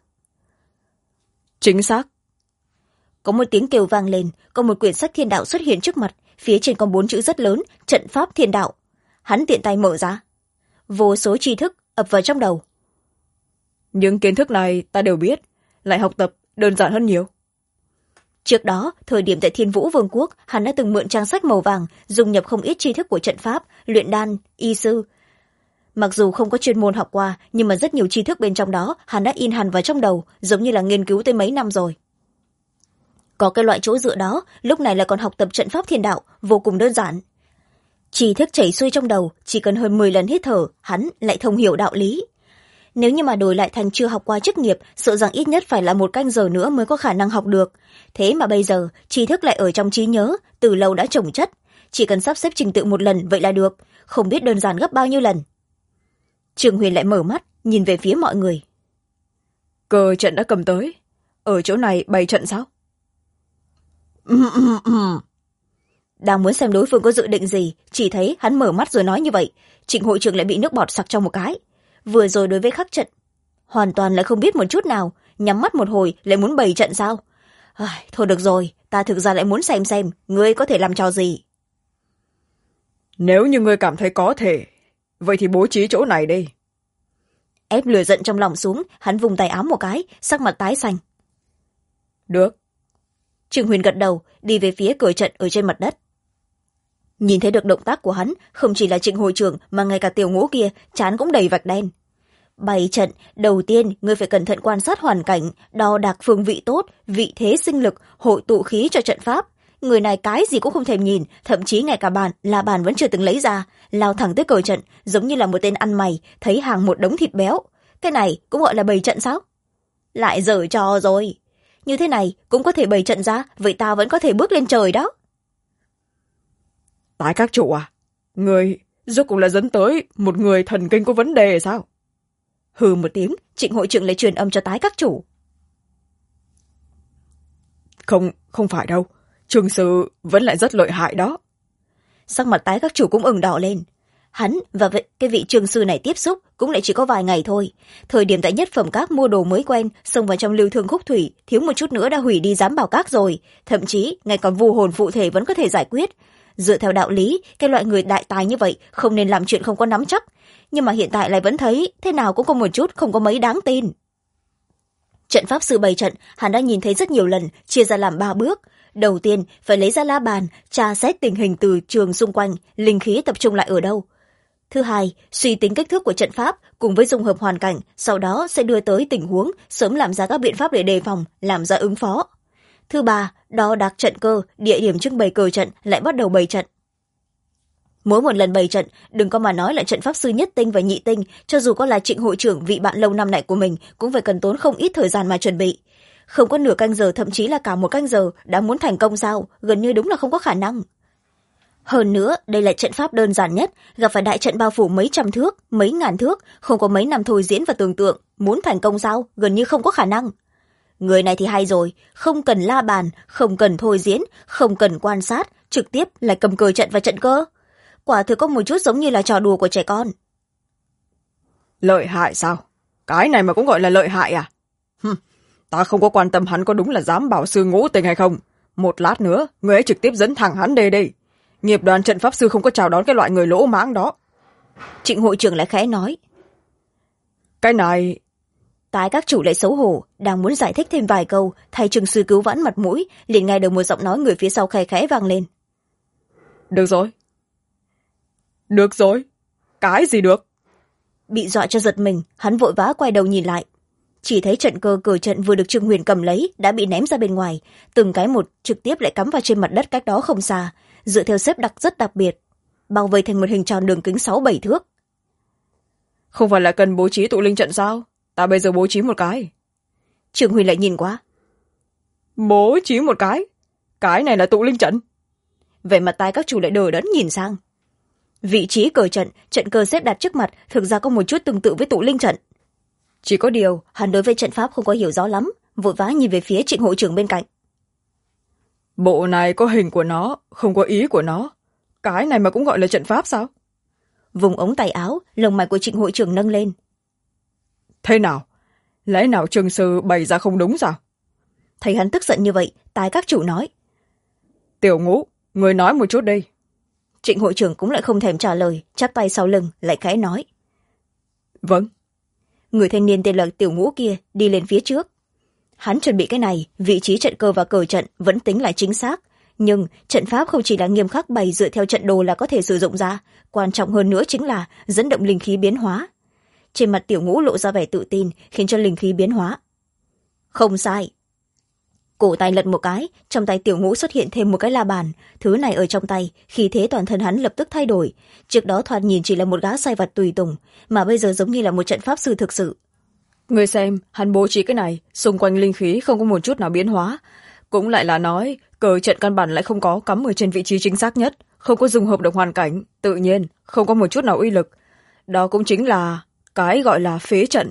Chính xác. Có một tiếng kêu vang lên, có một quyển sách thiên đạo xuất hiện trước mặt, phía trên có 4 chữ rất lớn, trận pháp thiên đạo. Hắn tiện tay mở ra, vô số tri thức ập vào trong đầu. Những kiến thức này ta đều biết, lại học tập đơn giản hơn nhiều. Trước đó, thời điểm tại Thiên Vũ Vương quốc, hắn đã từng mượn trang sách màu vàng, dùng nhập không ít tri thức của trận pháp, luyện đan, y sư. Mặc dù không có chuyên môn học qua, nhưng mà rất nhiều tri thức bên trong đó hắn đã in hẳn vào trong đầu, giống như là nghiên cứu tới mấy năm rồi. Có cái loại chỗ dựa đó, lúc này là còn học tập trận pháp thiên đạo, vô cùng đơn giản. Tri thức chảy xuôi trong đầu, chỉ cần hơn 10 lần hít thở, hắn lại thông hiểu đạo lý. Nếu như mà đổi lại thành chưa học qua chức nghiệp, sợ rằng ít nhất phải là 1 canh giờ nữa mới có khả năng học được. Thế mà bây giờ, tri thức lại ở trong trí nhớ, từ lâu đã chồng chất. Chỉ cần sắp xếp trình tự một lần vậy là được, không biết đơn giản gấp bao nhiêu lần. Trương Huyền lại mở mắt, nhìn về phía mọi người. Cờ trận đã cầm tới, ở chỗ này bày trận sao? Đang muốn xem đối phương có dự định gì, chỉ thấy hắn mở mắt rồi nói như vậy. Trịnh hội trưởng lại bị nước bọt sặc trong một cái. Vừa rồi đối với khắc trận, hoàn toàn lại không biết một chút nào, nhắm mắt một hồi lại muốn bày trận sao? Thôi được rồi, ta thực ra lại muốn xem ngươi có thể làm trò gì. Nếu như ngươi cảm thấy có thể, vậy thì bố trí chỗ này đi. Ép lửa giận trong lòng xuống, hắn vùng tay áo một cái, sắc mặt tái xanh. Được. Trương Huyền gật đầu, đi về phía cửa trận ở trên mặt đất. Nhìn thấy được động tác của hắn, không chỉ là Trịnh hội trưởng mà ngay cả Tiểu Ngũ kia trán cũng đầy vạch đen. Bày trận, đầu tiên ngươi phải cẩn thận quan sát hoàn cảnh, đo đạc phương vị tốt, vị thế sinh lực, hội tụ khí cho trận pháp. người này cái gì cũng không thèm nhìn, thậm chí ngay cả bàn vẫn chưa từng lấy ra, lao thẳng tới cờ trận, giống như là một tên ăn mày thấy hàng một đống thịt béo. Cái này cũng gọi là bày trận sao? Lại giở trò rồi. Như thế này cũng có thể bày trận ra, vậy ta vẫn có thể bước lên trời đó. Tái các chủ à, người rốt cuộc là dẫn tới một người thần kinh có vấn đề sao? Hừ một tiếng, Trịnh hội trưởng lại truyền âm cho tái các chủ. Không phải đâu, Trương sư vẫn lại rất lợi hại đó. Sắc mặt tái các chủ cũng ửng đỏ lên. Hắn và cái vị trương sư này tiếp xúc cũng lại chỉ có vài ngày thôi. Thời điểm tại Nhất Phẩm Các mua đồ mới quen, xông vào trong Lưu Thương Khúc Thủy, thiếu một chút nữa đã hủy đi Giám Bảo Các rồi, thậm chí ngay còn vu hồn phụ thể vẫn có thể giải quyết. Dựa theo đạo lý, cái loại người đại tài như vậy không nên làm chuyện không có nắm chắc, nhưng mà hiện tại lại vẫn thấy thế nào cũng có một chút không có mấy đáng tin. Trận pháp sư bày trận hắn đã nhìn thấy rất nhiều lần, chia ra làm 3 bước. Đầu tiên phải lấy ra la bàn, tra xét tình hình từ trường xung quanh, linh khí tập trung lại ở đâu. Thứ hai, suy tính kích thước của trận pháp cùng với dung hợp hoàn cảnh, sau đó sẽ đưa tới tình huống, sớm làm ra các biện pháp để đề phòng, làm ra ứng phó. Thứ ba, đo đạc trận cơ, địa điểm trưng bày cờ trận, lại bắt đầu bày trận. Mỗi một lần bày trận, đừng có mà nói là trận pháp sư nhất tinh và nhị tinh, cho dù có là Trịnh hội trưởng vị bạn lâu năm này của mình cũng phải cần tốn không ít thời gian mà chuẩn bị. Không có nửa canh giờ, thậm chí là cả 1 canh giờ đã muốn thành công sao, gần như đúng là không có khả năng. Hơn nữa, đây là trận pháp đơn giản nhất, gặp phải đại trận bao phủ mấy trăm thước, mấy ngàn thước, không có mấy năm thôi diễn và tưởng tượng, muốn thành công sao, gần như không có khả năng. Người này thì hay rồi, không cần la bàn, không cần thôi diễn, không cần quan sát, trực tiếp là cầm cờ trận và trận cơ. Quả thực có một chút giống như là trò đùa của trẻ con. Lợi hại sao? Cái này mà cũng gọi là lợi hại à? Ta không có quan tâm hắn có đúng là Giám Bảo sư ngũ tình hay không. Một lát nữa, người ấy trực tiếp dẫn thẳng hắn đề đi. Nghiệp đoàn trận pháp sư không có chào đón cái loại người lỗ mãng đó. Trịnh hội trưởng lại khẽ nói. Cái này... Tái các chủ lại xấu hổ, đang muốn giải thích thêm vài câu, thay Trương sư cứu vãn mặt mũi, liền nghe được một giọng nói người phía sau khe khẽ vang lên. Được rồi. Được rồi. Cái gì được? Bị dọa cho giật mình, hắn vội vã quay đầu nhìn lại. Chỉ thấy trận cơ cờ trận vừa được Trương Huyền cầm lấy đã bị ném ra bên ngoài, từng cái một trực tiếp lại cắm vào trên mặt đất cách đó không xa, dựa theo xếp đặt rất đặc biệt, bao vây thành một hình tròn đường kính 6-7 thước. Không phải là cần bố trí tụ linh trận sao? Ta bây giờ bố trí một cái. Trương Huyền lại nhìn qua. Bố trí một cái? Cái này là tụ linh trận? Vẻ mặt tai các chủ lại đờ đẫn nhìn sang. Vị trí cờ trận, trận cơ xếp đặt trước mặt thực ra có một chút tương tự với tụ linh trận. Chỉ có điều, hắn đối với trận pháp không có hiểu rõ lắm, vội vã nhìn về phía Trịnh hội trưởng bên cạnh. Bộ này có hình của nó, không có ý của nó. Cái này mà cũng gọi là trận pháp sao? Vùng ống tay áo, lồng mày của Trịnh hội trưởng nâng lên. Thế nào? Lẽ nào Trương sư bày ra không đúng sao? Thấy hắn tức giận như vậy, tai các chủ nói. Tiểu Ngũ, người nói một chút đi. Trịnh hội trưởng cũng lại không thèm trả lời, chắp tay sau lưng, lại khẽ nói. Vâng. Người thanh niên tên là Tiểu Ngũ kia đi lên phía trước. Hắn chuẩn bị cái này, vị trí trận cơ và cờ trận vẫn tính là chính xác, nhưng trận pháp không chỉ là nghiêm khắc bày dựa theo trận đồ là có thể sử dụng ra, quan trọng hơn nữa chính là dẫn động linh khí biến hóa. Trên mặt Tiểu Ngũ lộ ra vẻ tự tin, khiến cho linh khí biến hóa. Không sai. Cổ tay lật một cái, trong tay Tiểu Ngũ xuất hiện thêm một cái la bàn. Thứ này ở trong tay, khí thế toàn thân hắn lập tức thay đổi. Trước đó thoạt nhìn chỉ là một gã sai vặt tùy tùng, mà bây giờ giống như là một trận pháp sư thực sự. Người xem, hắn bố trí cái này, xung quanh linh khí không có một chút nào biến hóa. Cũng lại là nói, cờ trận căn bản lại không có cắm ở trên vị trí chính xác nhất, không có dùng hợp được hoàn cảnh, tự nhiên, không có một chút nào uy lực. Đó cũng chính là cái gọi là phế trận.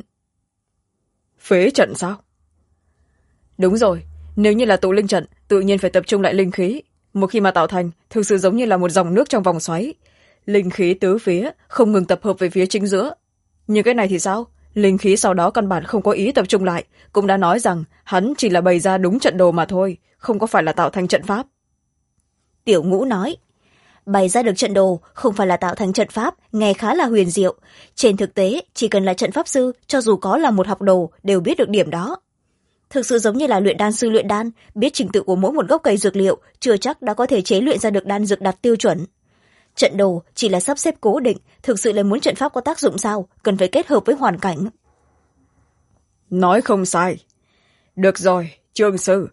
Phế trận sao? Đúng rồi, nếu như là tụ linh trận, tự nhiên phải tập trung lại linh khí. Một khi mà tạo thành, thực sự giống như là một dòng nước trong vòng xoáy. Linh khí tứ phía, không ngừng tập hợp về phía chính giữa. Nhưng cái này thì sao? Linh khí sau đó căn bản không có ý tập trung lại, cũng đã nói rằng hắn chỉ là bày ra đúng trận đồ mà thôi, không có phải là tạo thành trận pháp. Tiểu Ngũ nói, bày ra được trận đồ không phải là tạo thành trận pháp, nghe khá là huyền diệu. Trên thực tế, chỉ cần là trận pháp sư, cho dù có là một học đồ, đều biết được điểm đó. Thực sự giống như là luyện đan sư luyện đan, biết trình tự của mỗi một gốc cây dược liệu, chưa chắc đã có thể chế luyện ra được đan dược đạt tiêu chuẩn. Trận đồ chỉ là sắp xếp cố định, thực sự là muốn trận pháp có tác dụng sao, cần phải kết hợp với hoàn cảnh. Nói không sai. Được rồi, Trương sư,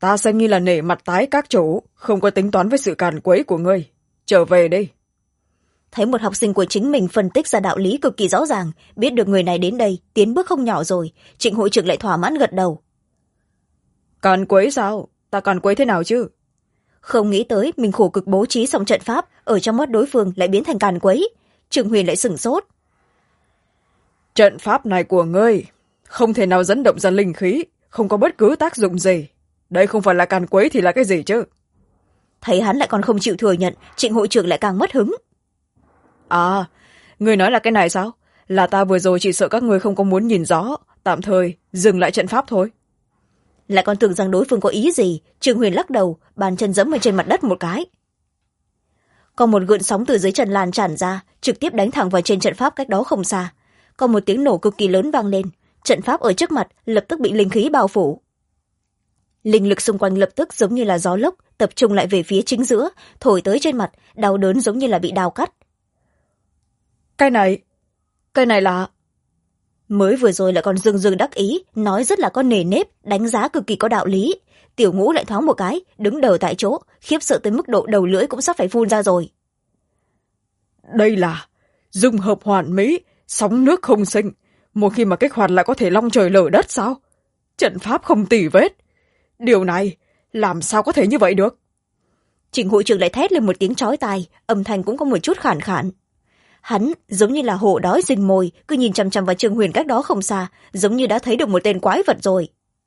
ta xem như là nể mặt tái các chủ, không có tính toán với sự càn quấy của ngươi. Trở về đi. Thấy một học sinh của chính mình phân tích ra đạo lý cực kỳ rõ ràng, biết được người này đến đây tiến bước không nhỏ rồi, Trịnh hội trưởng lại thỏa mãn gật đầu. Càn quấy sao? Ta càn quấy thế nào chứ? Không nghĩ tới mình khổ cực bố trí xong trận pháp, ở trong mắt đối phương lại biến thành càn quấy. Trương Huyền lại sửng sốt. Trận pháp này của ngươi không thể nào dẫn động ra linh khí, không có bất cứ tác dụng gì. Đây không phải là càn quấy thì là cái gì chứ? Thấy hắn lại còn không chịu thừa nhận, Trịnh hội trưởng lại càng mất hứng. À, ngươi nói là cái này sao? Là ta vừa rồi chỉ sợ các ngươi không có muốn nhìn rõ, tạm thời dừng lại trận pháp thôi. Lại còn tưởng rằng đối phương có ý gì. Trương Huyền lắc đầu, bàn chân giẫm ở trên mặt đất một cái. Còn một gợn sóng từ dưới chân lan tràn ra, trực tiếp đánh thẳng vào trên trận pháp cách đó không xa. Còn một tiếng nổ cực kỳ lớn vang lên, trận pháp ở trước mặt lập tức bị linh khí bao phủ. Linh lực xung quanh lập tức giống như là gió lốc tập trung lại về phía chính giữa, thổi tới trên mặt, đau đớn giống như là bị đào cắt. Cái này là... Mới vừa rồi lại còn dưng dưng đắc ý, nói rất là có nề nếp, đánh giá cực kỳ có đạo lý. Tiểu Ngũ lại thoáng một cái, đứng đờ tại chỗ, khiếp sợ tới mức độ đầu lưỡi cũng sắp phải phun ra rồi. Đây là dung hợp hoàn mỹ, sóng nước không sinh. Một khi mà kích hoạt lại có thể long trời lở đất sao? Trận pháp không tì vết. Điều này làm sao có thể như vậy được? Trịnh hội trưởng lại thét lên một tiếng chói tai, âm thanh cũng có một chút khản khản. Hắn giống như là hổ đói rình mồi, cứ nhìn chằm chằm vào Trương Huyền cách đó không xa, giống như đã thấy được một tên quái vật rồi.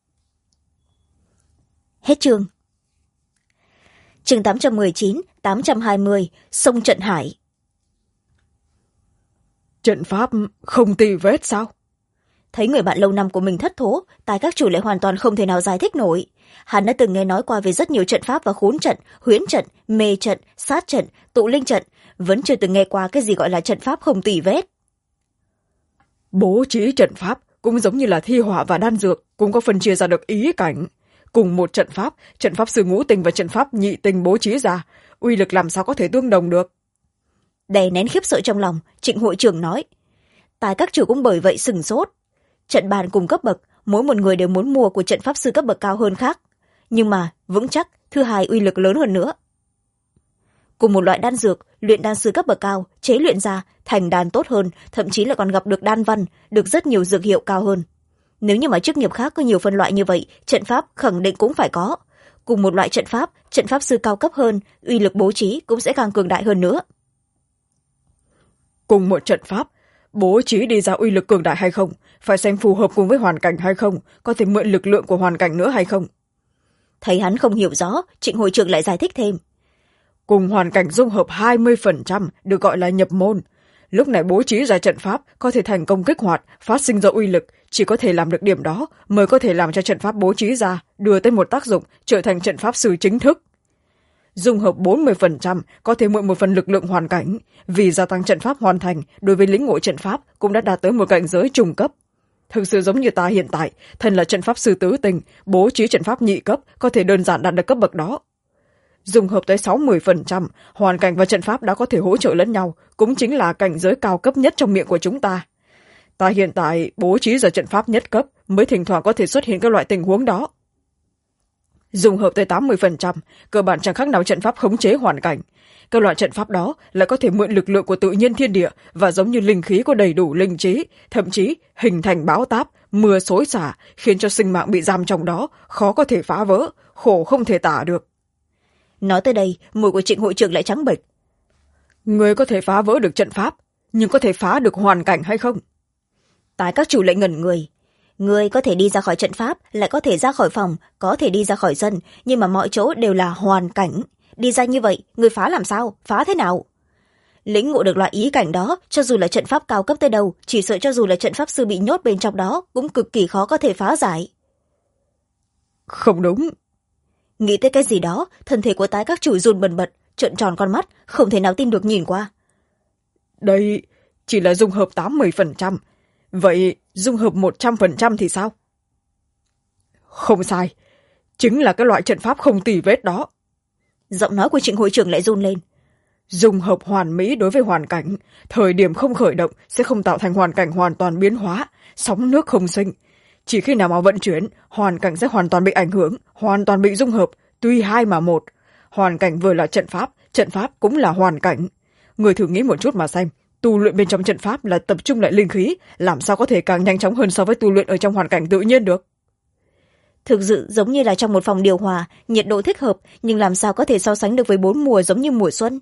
Hết chương. Chương 819, 820, sông Trận Hải. Trận pháp không tì vết sao? Thấy người bạn lâu năm của mình thất thố, tài các chủ lại hoàn toàn không thể nào giải thích nổi. Hắn đã từng nghe nói qua về rất nhiều trận pháp và khốn trận, huyễn trận, mê trận, sát trận, tụ linh trận, vẫn chưa từng nghe qua cái gì gọi là trận pháp không tì vết. Bố trí trận pháp cũng giống như là thi họa và đan dược, cũng có phân chia ra được ý cảnh. Cùng một trận pháp sư ngũ tình và trận pháp nhị tình bố trí ra, uy lực làm sao có thể tương đồng được? Đè nén khiếp sợ trong lòng, Trịnh hội trưởng nói. Tài các chủ cũng bởi vậy sửng sốt. Trận bàn cùng cấp bậc, mỗi một người đều muốn mua của trận pháp sư cấp bậc cao hơn khác. Nhưng mà, vững chắc, thứ hai uy lực lớn hơn nữa. Cùng một loại đan dược, luyện đan sư cấp bậc cao, chế luyện ra, thành đan tốt hơn, thậm chí là còn gặp được đan văn, được rất nhiều dược hiệu cao hơn. Nếu như mà chức nghiệp khác có nhiều phân loại như vậy, trận pháp khẳng định cũng phải có. Cùng một loại trận pháp sư cao cấp hơn, uy lực bố trí cũng sẽ càng cường đại hơn nữa. Cùng một trận pháp, bố trí đi ra uy lực cường đại hay không, phải xem phù hợp cùng với hoàn cảnh hay không, có thể mượn lực lượng của hoàn cảnh nữa hay không. Thấy hắn không hiểu rõ, Trịnh hội trưởng lại giải thích thêm. Cùng hoàn cảnh dung hợp 20% được gọi là nhập môn. Lúc này bố trí ra trận pháp có thể thành công kích hoạt, phát sinh ra uy lực, chỉ có thể làm được điểm đó mới có thể làm cho trận pháp bố trí ra đưa tới một tác dụng, trở thành trận pháp sư chính thức. Dung hợp 40% có thể mượn một phần lực lượng hoàn cảnh, vì gia tăng trận pháp hoàn thành đối với lĩnh ngộ trận pháp cũng đã đạt tới một cảnh giới trung cấp. Thực sự giống như ta hiện tại, thân là trận pháp sư tứ tình, bố trí trận pháp nhị cấp có thể đơn giản đạt được cấp bậc đó. Dung hợp tới 60%, hoàn cảnh và trận pháp đã có thể hỗ trợ lẫn nhau, cũng chính là cảnh giới cao cấp nhất trong miệng của chúng ta. Ta hiện tại bố trí ra trận pháp nhất cấp mới thỉnh thoảng có thể xuất hiện các loại tình huống đó. Dung hợp tới 80%, cơ bản chẳng khác nào trận pháp khống chế hoàn cảnh. Các loại trận pháp đó lại có thể mượn lực lượng của tự nhiên thiên địa và giống như linh khí có đầy đủ linh trí, thậm chí hình thành bão táp, mưa xối xả, khiến cho sinh mạng bị giam trong đó, khó có thể phá vỡ, khổ không thể tả được. Nói tới đây, môi của Trịnh hội trưởng lại trắng bệch. Người có thể phá vỡ được trận pháp, nhưng có thể phá được hoàn cảnh hay không? Tài các chủ lại ngẩn người. Người có thể đi ra khỏi trận pháp, lại có thể ra khỏi phòng, có thể đi ra khỏi sân, nhưng mà mọi chỗ đều là hoàn cảnh. Đi ra như vậy, người phá làm sao? Phá thế nào? Lĩnh ngộ được loại ý cảnh đó, cho dù là trận pháp cao cấp tới đâu, chỉ sợ cho dù là trận pháp sư bị nhốt bên trong đó, cũng cực kỳ khó có thể phá giải. Không đúng. Nghĩ tới cái gì đó, thân thể của tái các chủ run bần bật, trợn tròn con mắt, không thể nào tin được nhìn qua. Đây chỉ là dung hợp 80%. Vậy dung hợp 100% thì sao? Không sai. Chính là cái loại trận pháp không tì vết đó. Giọng nói của Trịnh hội trưởng lại run lên. Dung hợp hoàn mỹ đối với hoàn cảnh. Thời điểm không khởi động sẽ không tạo thành hoàn cảnh hoàn toàn biến hóa. Sóng nước không sinh. chỉ khi nào mà vận chuyển, hoàn cảnh sẽ hoàn toàn bị ảnh hưởng, hoàn toàn bị dung hợp, tuy hai mà một. Hoàn cảnh vừa là trận pháp cũng là hoàn cảnh. Người thử nghĩ một chút mà xem, tu luyện bên trong trận pháp là tập trung lại linh khí, làm sao có thể càng nhanh chóng hơn so với tu luyện ở trong hoàn cảnh tự nhiên được. Thực sự giống như là trong một phòng điều hòa, nhiệt độ thích hợp, nhưng làm sao có thể so sánh được với 4 mùa giống như mùa xuân.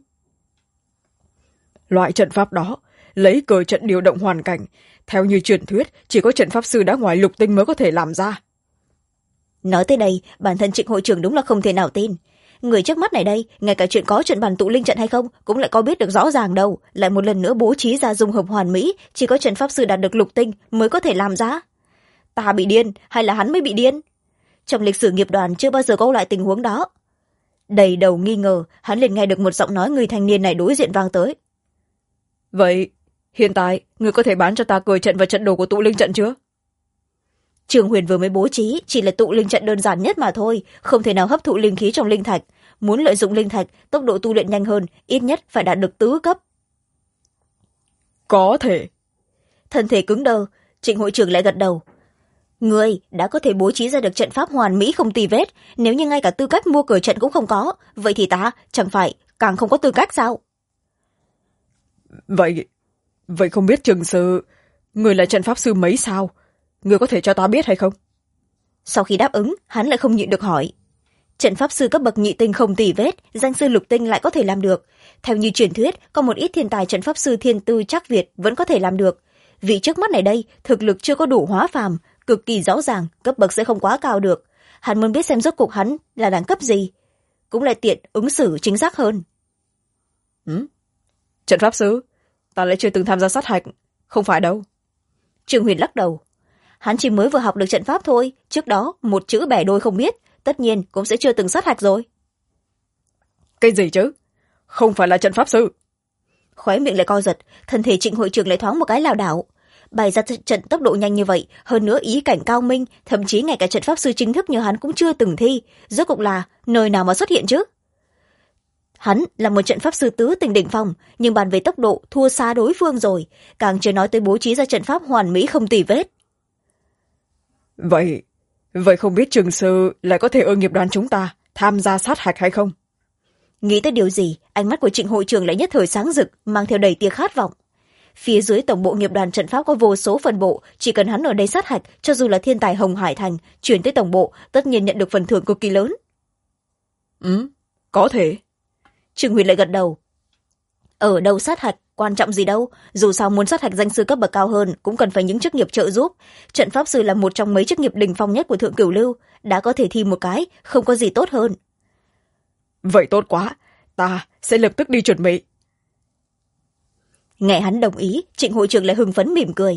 Loại trận pháp đó, lấy cờ trận điều động hoàn cảnh, theo như truyền thuyết, chỉ có trận pháp sư đã ngoài lục tinh mới có thể làm ra. Nói tới đây, bản thân Trịnh hội trưởng đúng là không thể nào tin. Người trước mắt này đây, ngay cả chuyện có trận bàn tụ linh trận hay không cũng lại có biết được rõ ràng đâu, lại một lần nữa bố trí ra dung hợp hoàn mỹ, chỉ có trận pháp sư đạt được lục tinh mới có thể làm ra. Ta bị điên hay là hắn mới bị điên? Trong lịch sử nghiệp đoàn chưa bao giờ có loại tình huống đó. Đầy đầu nghi ngờ, hắn liền nghe được một giọng nói người thanh niên này đối diện vang tới. Vậy hiện tại người có thể bán cho ta cờ trận và trận đồ của tụ linh trận chưa? Trường Huyền vừa mới bố trí chỉ là tụ linh trận đơn giản nhất mà thôi, không thể nào hấp thụ linh khí trong linh thạch. Muốn lợi dụng linh thạch, tốc độ tu luyện nhanh hơn, ít nhất phải đạt được tứ cấp. Có thể. Thân thể cứng đờ, Trịnh hội trưởng lại gật đầu. Người đã có thể bố trí ra được trận pháp hoàn mỹ không tì vết, nếu như ngay cả tư cách mua cờ trận cũng không có, vậy thì ta chẳng phải càng không có tư cách sao? Vậy không biết Trường Sư, người là trận pháp sư mấy sao? Người có thể cho ta biết hay không? Sau khi đáp ứng, hắn lại không nhịn được hỏi. Trận pháp sư cấp bậc nhị tinh không tì vết, danh sư lục tinh lại có thể làm được. Theo như truyền thuyết, có một ít thiên tài trận pháp sư thiên tư trác Việt vẫn có thể làm được. Vì trước mắt này đây, thực lực chưa có đủ hóa phàm, cực kỳ rõ ràng, cấp bậc sẽ không quá cao được. Hắn muốn biết xem rốt cuộc hắn là đẳng cấp gì, cũng lại tiện ứng xử chính xác hơn. Trận pháp sư? Ta lại chưa từng tham gia sát hạch. Không phải đâu. Trương Huyền lắc đầu. Hắn chỉ mới vừa học được trận pháp thôi, trước đó một chữ bẻ đôi không biết, tất nhiên cũng sẽ chưa từng sát hạch rồi. Cái gì chứ? Không phải là trận pháp sư. Khóe miệng lại co giật, thân thể Trịnh hội trưởng lại thoáng một cái lảo đảo. Bày ra trận tốc độ nhanh như vậy, hơn nữa ý cảnh cao minh, thậm chí ngay cả trận pháp sư chính thức như hắn cũng chưa từng thi, rốt cuộc là nơi nào mà xuất hiện chứ? Hắn là một trận pháp sư tứ tinh đỉnh phong, nhưng bàn về tốc độ thua xa đối phương rồi, càng chưa nói tới bố trí ra trận pháp hoàn mỹ không tì vết. Vậy không biết Trường Sư lại có thể ở nghiệp đoàn chúng ta tham gia sát hạch hay không? Nghĩ tới điều gì, ánh mắt của Trịnh hội trưởng lại nhất thời sáng rực, mang theo đầy tia khát vọng. Phía dưới tổng bộ nghiệp đoàn trận pháp có vô số phần bộ, chỉ cần hắn ở đây sát hạch, cho dù là thiên tài Hồng Hải Thành chuyển tới tổng bộ, tất nhiên nhận được phần thưởng cực kỳ lớn. Có thể. Trương Huyền lại gật đầu. Ở đâu sát hạch, quan trọng gì đâu, dù sao muốn sát hạch danh sư cấp bậc cao hơn cũng cần phải những chức nghiệp trợ giúp. Trận pháp sư là một trong mấy chức nghiệp đỉnh phong nhất của Thượng Cửu Lưu, đã có thể thi một cái, không có gì tốt hơn. Vậy tốt quá, ta sẽ lập tức đi chuẩn bị. Nghe hắn đồng ý, Trịnh hội trưởng lại hưng phấn mỉm cười.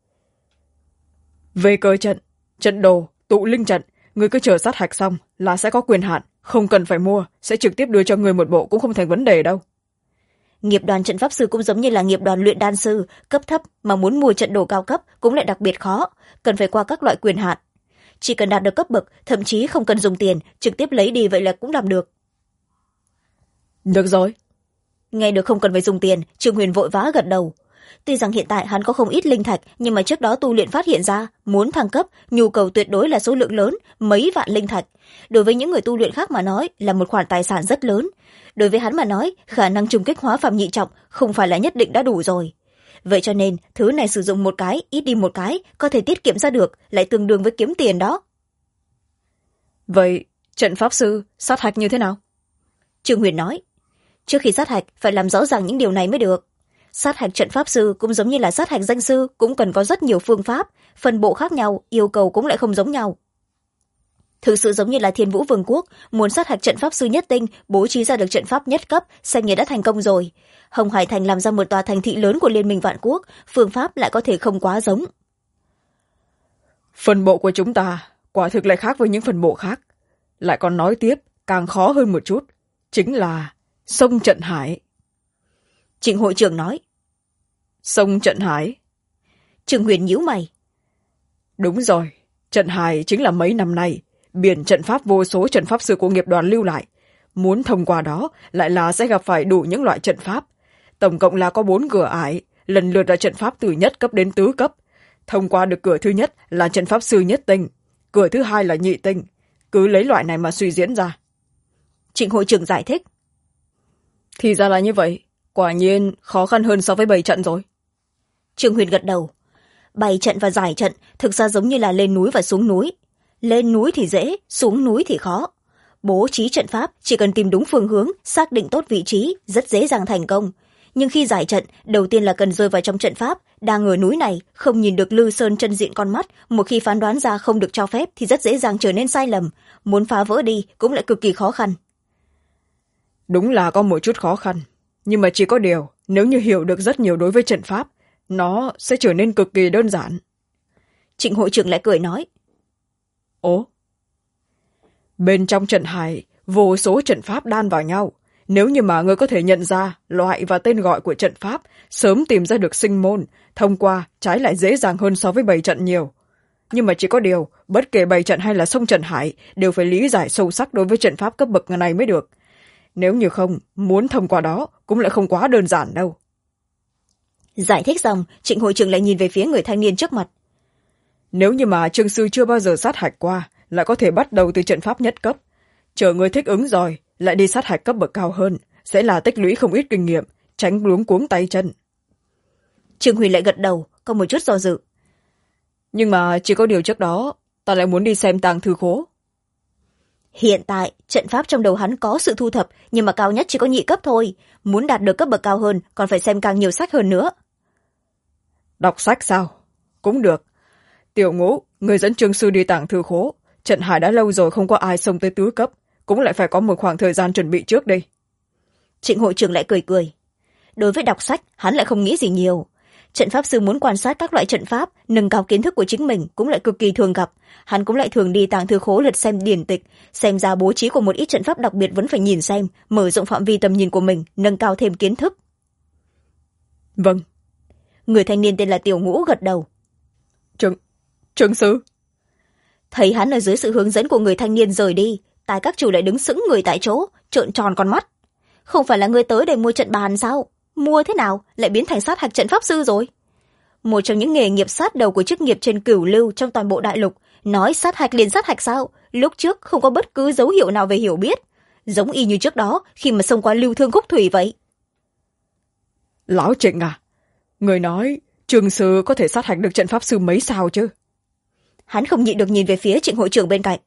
Về cờ trận, trận đồ, tụ linh trận, người cứ chờ sát hạch xong là sẽ có quyền hạn, không cần phải mua, sẽ trực tiếp đưa cho người một bộ cũng không thành vấn đề đâu. Nghiệp đoàn trận pháp sư cũng giống như là nghiệp đoàn luyện đan sư, cấp thấp mà muốn mua trận đồ cao cấp cũng lại đặc biệt khó, cần phải qua các loại quyền hạn. Chỉ cần đạt được cấp bậc, thậm chí không cần dùng tiền, trực tiếp lấy đi vậy là cũng làm được. Được rồi. Nghe được không cần phải dùng tiền, Trương Huyền vội vã gật đầu. Tuy rằng hiện tại hắn có không ít linh thạch, nhưng mà trước đó tu luyện phát hiện ra, muốn thăng cấp, nhu cầu tuyệt đối là số lượng lớn, mấy vạn linh thạch. Đối với những người tu luyện khác mà nói, là một khoản tài sản rất lớn. Đối với hắn mà nói, khả năng trùng kích hóa phàm nhị trọng không phải là nhất định đã đủ rồi. Vậy cho nên, thứ này sử dụng một cái, ít đi một cái, có thể tiết kiệm ra được, lại tương đương với kiếm tiền đó. Vậy, trận pháp sư, sát hạch như thế nào? Trương Huyền nói. Trước khi sát hạch, phải làm rõ ràng những điều này mới được. Sát hạch trận pháp sư cũng giống như là sát hạch danh sư, cũng cần có rất nhiều phương pháp, phân bộ khác nhau, yêu cầu cũng lại không giống nhau. Thực sự giống như là Thiên Vũ Vương quốc, muốn sát hạch trận pháp sư nhất tinh, bố trí ra được trận pháp nhất cấp, xem như đã thành công rồi. Hồng Hải Thành làm ra một tòa thành thị lớn của Liên minh Vạn Quốc, phương pháp lại có thể không quá giống. Phân bộ của chúng ta quả thực lại khác với những phân bộ khác. Lại còn nói tiếp, càng khó hơn một chút, chính là sông Trận Hải. Trịnh hội trưởng nói. Sông Trận Hải? Trương Huyền nhíu mày. Đúng rồi, Trận Hải chính là mấy năm nay biển trận pháp vô số trận pháp sư của nghiệp đoàn lưu lại. Muốn thông qua đó lại là sẽ gặp phải đủ những loại trận pháp. Tổng cộng là có 4 cửa ải, lần lượt là trận pháp từ nhất cấp đến tứ cấp. thông qua được cửa thứ nhất là trận pháp sư nhất tinh, cửa thứ hai là nhị tinh, cứ lấy loại này mà suy diễn ra. Trịnh hội trưởng giải thích. Thì ra là như vậy, quả nhiên khó khăn hơn so với bày trận rồi. Trương Huyền gật đầu. Bày trận và giải trận thực ra giống như là lên núi và xuống núi. Lên núi thì dễ, xuống núi thì khó. Bố trí trận pháp chỉ cần tìm đúng phương hướng, xác định tốt vị trí, rất dễ dàng thành công. Nhưng khi giải trận, đầu tiên là cần rơi vào trong trận pháp, đang ở núi này, không nhìn được Lư Sơn chân diện con mắt, một khi phán đoán ra không được cho phép thì rất dễ dàng trở nên sai lầm, muốn phá vỡ đi cũng lại cực kỳ khó khăn. Đúng là có một chút khó khăn, nhưng mà chỉ có điều, nếu như hiểu được rất nhiều đối với trận pháp, nó sẽ trở nên cực kỳ đơn giản. Trịnh hội trưởng lại cười nói. Ồ? Bên trong trận hải, vô số trận pháp đan vào nhau. Nếu như mà ngươi có thể nhận ra loại và tên gọi của trận pháp, sớm tìm ra được sinh môn, thông qua trái lại dễ dàng hơn so với bày trận nhiều. Nhưng mà chỉ có điều, bất kể bày trận hay là sông trận hải đều phải lý giải sâu sắc đối với trận pháp cấp bậc này mới được. Nếu như không, muốn thông qua đó cũng lại không quá đơn giản đâu. Giải thích xong, Trịnh hội trưởng lại nhìn về phía người thanh niên trước mặt. Nếu như mà Trương sư chưa bao giờ sát hạch qua, lại có thể bắt đầu từ trận pháp nhất cấp. Chờ người thích ứng rồi, lại đi sát hạch cấp bậc cao hơn, sẽ là tích lũy không ít kinh nghiệm, tránh luống cuống tay chân. Trương Huyền lại gật đầu, có một chút do dự. Nhưng mà chỉ có điều trước đó, ta lại muốn đi xem tàng thư khố. Hiện tại, trận pháp trong đầu hắn có sự thu thập, nhưng mà cao nhất chỉ có nhị cấp thôi. Muốn đạt được cấp bậc cao hơn, còn phải xem càng nhiều sách hơn nữa. Đọc sách sao? Cũng được. Tiểu Ngũ, người dẫn Trương sư đi tàng thư khố. Trận hải đã lâu rồi không có ai xông tới tứ cấp, cũng lại phải có một khoảng thời gian chuẩn bị trước đây. Trịnh hội trưởng lại cười cười. Đối với đọc sách, hắn lại không nghĩ gì nhiều. Trận pháp sư muốn quan sát các loại trận pháp, nâng cao kiến thức của chính mình cũng lại cực kỳ thường gặp. Hắn cũng lại thường đi tàng thư khố lật xem điển tịch, xem ra bố trí của một ít trận pháp đặc biệt vẫn phải nhìn xem, mở rộng phạm vi tầm nhìn của mình, nâng cao thêm kiến thức. Vâng. Người thanh niên tên là Tiểu Ngũ gật đầu. Trương sư. Thấy hắn ở dưới sự hướng dẫn của người thanh niên rời đi, tài các chủ lại đứng sững người tại chỗ, trợn tròn con mắt. Không phải là người tới để mua trận bàn sao? Mua thế nào lại biến thành sát hạch trận pháp sư rồi? Một trong những nghề nghiệp sát đầu của chức nghiệp trên cửu lưu trong toàn bộ đại lục, nói sát hạch liền sát hạch sao? Lúc trước không có bất cứ dấu hiệu nào về hiểu biết, giống y như trước đó khi mà xông qua lưu thương khúc thủy vậy. Lão Trịnh à, người nói Trương sư có thể sát hạch được trận pháp sư mấy sao chứ? Hắn không nhịn được nhìn về phía Trịnh hội trưởng bên cạnh.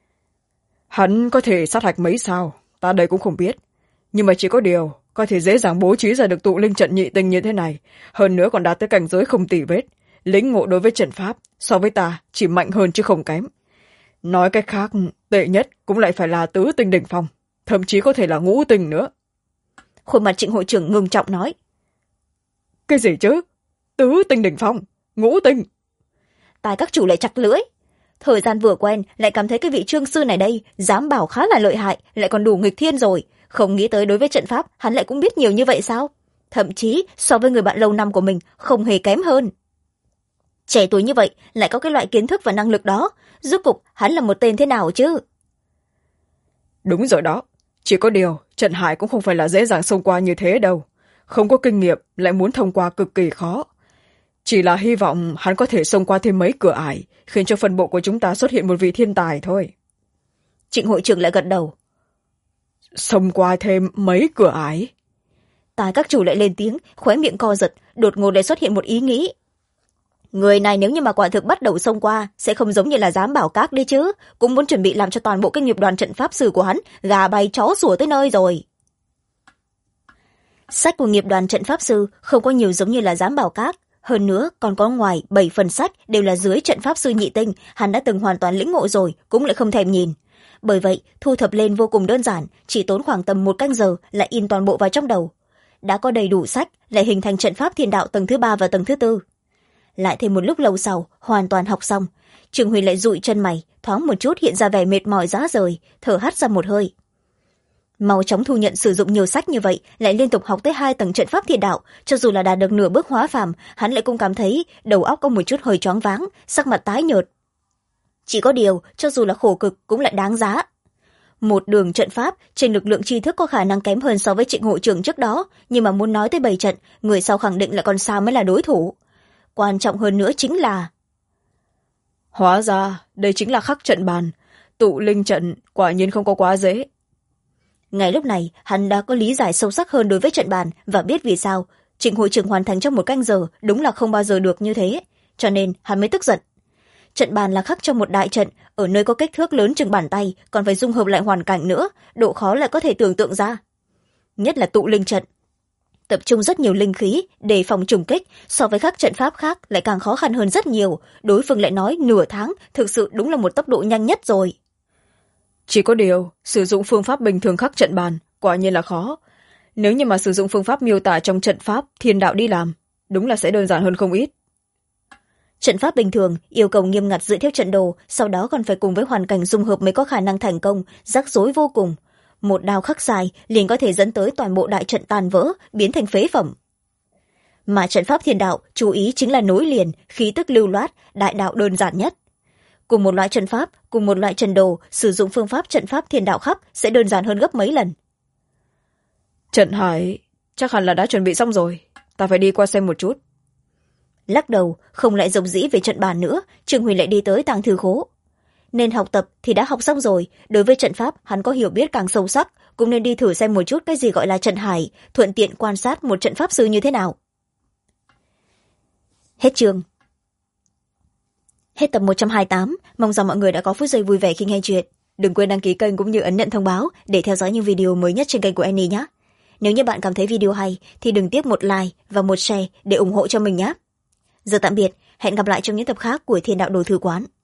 Hắn có thể sát hạch mấy sao, ta đây cũng không biết. Nhưng mà chỉ có điều, có thể dễ dàng bố trí ra được tụ linh trận nhị tinh như thế này, hơn nữa còn đạt tới cảnh giới không tỉ vết. Lĩnh ngộ đối với trận pháp, so với ta chỉ mạnh hơn chứ không kém. Nói cách khác, tệ nhất cũng lại phải là tứ tinh đỉnh phong, thậm chí có thể là ngũ tinh nữa. Khuôn mặt Trịnh hội trưởng ngưng trọng nói. Cái gì chứ? Tứ tinh đỉnh phong, ngũ tinh. Tài các chủ lại chặt lưỡi. Thời gian vừa quen lại cảm thấy cái vị trương sư này đây dám bảo khá là lợi hại, lại còn đủ nghịch thiên rồi. Không nghĩ tới đối với trận pháp hắn lại cũng biết nhiều như vậy sao? Thậm chí so với người bạn lâu năm của mình không hề kém hơn. Trẻ tuổi như vậy lại có cái loại kiến thức và năng lực đó, rốt cục hắn là một tên thế nào chứ? Đúng rồi đó, chỉ có điều trận hải cũng không phải là dễ dàng xông qua như thế đâu. Không có kinh nghiệm lại muốn thông qua cực kỳ khó. Chỉ là hy vọng hắn có thể xông qua thêm mấy cửa ải, khiến cho phân bộ của chúng ta xuất hiện một vị thiên tài thôi. Trịnh hội trưởng lại gật đầu. Xông qua thêm mấy cửa ải? Tài các chủ lại lên tiếng, khóe miệng co giật, đột ngột lại xuất hiện một ý nghĩ. Người này nếu như mà quả thực bắt đầu xông qua, sẽ không giống như là dám bảo các đi chứ, cũng muốn chuẩn bị làm cho toàn bộ cái nghiệp đoàn trận pháp sư của hắn gà bay chó sủa tới nơi rồi. Sách của nghiệp đoàn trận pháp sư không có nhiều giống như là dám bảo các. Hơn nữa còn có ngoài 7 phần sách đều là dưới trận pháp sư nhị tinh, hắn đã từng hoàn toàn lĩnh ngộ rồi, cũng lại không thèm nhìn. Bởi vậy thu thập lên vô cùng đơn giản, chỉ tốn khoảng tầm 1 canh giờ lại in toàn bộ vào trong đầu. Đã có đầy đủ sách lại hình thành trận pháp thiên đạo tầng thứ 3 và tầng thứ 4. Lại thêm một lúc lâu sau hoàn toàn học xong, Trường Huyền lại dụi chân mày, thoáng một chút hiện ra vẻ mệt mỏi rã rời, thở hắt ra một hơi. Mau chóng thu nhận sử dụng nhiều sách như vậy, lại liên tục học tới 2 tầng trận pháp thiên đạo, cho dù là đạt được nửa bước hóa phàm, hắn lại cũng cảm thấy đầu óc có một chút hơi choáng váng, sắc mặt tái nhợt. Chỉ có điều, cho dù là khổ cực cũng lại đáng giá. Một đường trận pháp, trên lực lượng tri thức có khả năng kém hơn so với Trịnh hội trưởng trước đó, nhưng mà muốn nói tới bày trận, người sau khẳng định là còn sao mới là đối thủ. quan trọng hơn nữa chính là hóa ra đây chính là khắc trận bàn. Tụ linh trận quả nhiên không có quá dễ. ngay lúc này hắn đã có lý giải sâu sắc hơn đối với trận bàn và biết vì sao Trịnh hội trưởng hoàn thành trong 1 canh giờ đúng là không bao giờ được như thế, cho nên hắn mới tức giận. Trận bàn là khắc trong một đại trận ở nơi có kích thước lớn chừng bàn tay, còn phải dung hợp lại hoàn cảnh nữa, độ khó lại có thể tưởng tượng ra. Nhất là tụ linh trận, tập trung rất nhiều linh khí để phòng trùng kích, so với các trận pháp khác lại càng khó khăn hơn rất nhiều. Đối phương lại nói nửa tháng thực sự đúng là một tốc độ nhanh nhất rồi. Chỉ có điều sử dụng phương pháp bình thường khắc trận bàn quả nhiên là khó. Nếu như mà sử dụng phương pháp miêu tả trong trận pháp thiên đạo đi làm, đúng là sẽ đơn giản hơn không ít. Trận pháp bình thường yêu cầu nghiêm ngặt dựa theo trận đồ, sau đó còn phải cùng với hoàn cảnh dung hợp mới có khả năng thành công, rắc rối vô cùng. Một đao khắc dài liền có thể dẫn tới toàn bộ đại trận tàn vỡ, biến thành phế phẩm. Mà trận pháp thiên đạo chú ý chính là nối liền, khí tức lưu loát, đại đạo đơn giản nhất. Cùng một loại trận pháp, cùng một loại trận đồ, sử dụng phương pháp trận pháp thiên đạo khắc sẽ đơn giản hơn gấp mấy lần. Trận Hải chắc hẳn là đã chuẩn bị xong rồi, ta phải đi qua xem một chút. Lắc đầu, không lại rộng rĩ về trận bàn nữa, Trương Huỳnh lại đi tới tàng thư khố. Nên học tập thì đã học xong rồi, đối với trận pháp hắn có hiểu biết càng sâu sắc, cũng nên đi thử xem một chút cái gì gọi là trận hải, thuận tiện quan sát một trận pháp sư như thế nào. Hết chương. Hết tập 128, mong rằng mọi người đã có phút giây vui vẻ khi nghe chuyện. Đừng quên đăng ký kênh cũng như ấn nhận thông báo để theo dõi những video mới nhất trên kênh của Annie nhé. Nếu như bạn cảm thấy video hay thì đừng tiếc một like và một share để ủng hộ cho mình nhé. Giờ tạm biệt, hẹn gặp lại trong những tập khác của Thiên Đạo Đồ Thư Quán.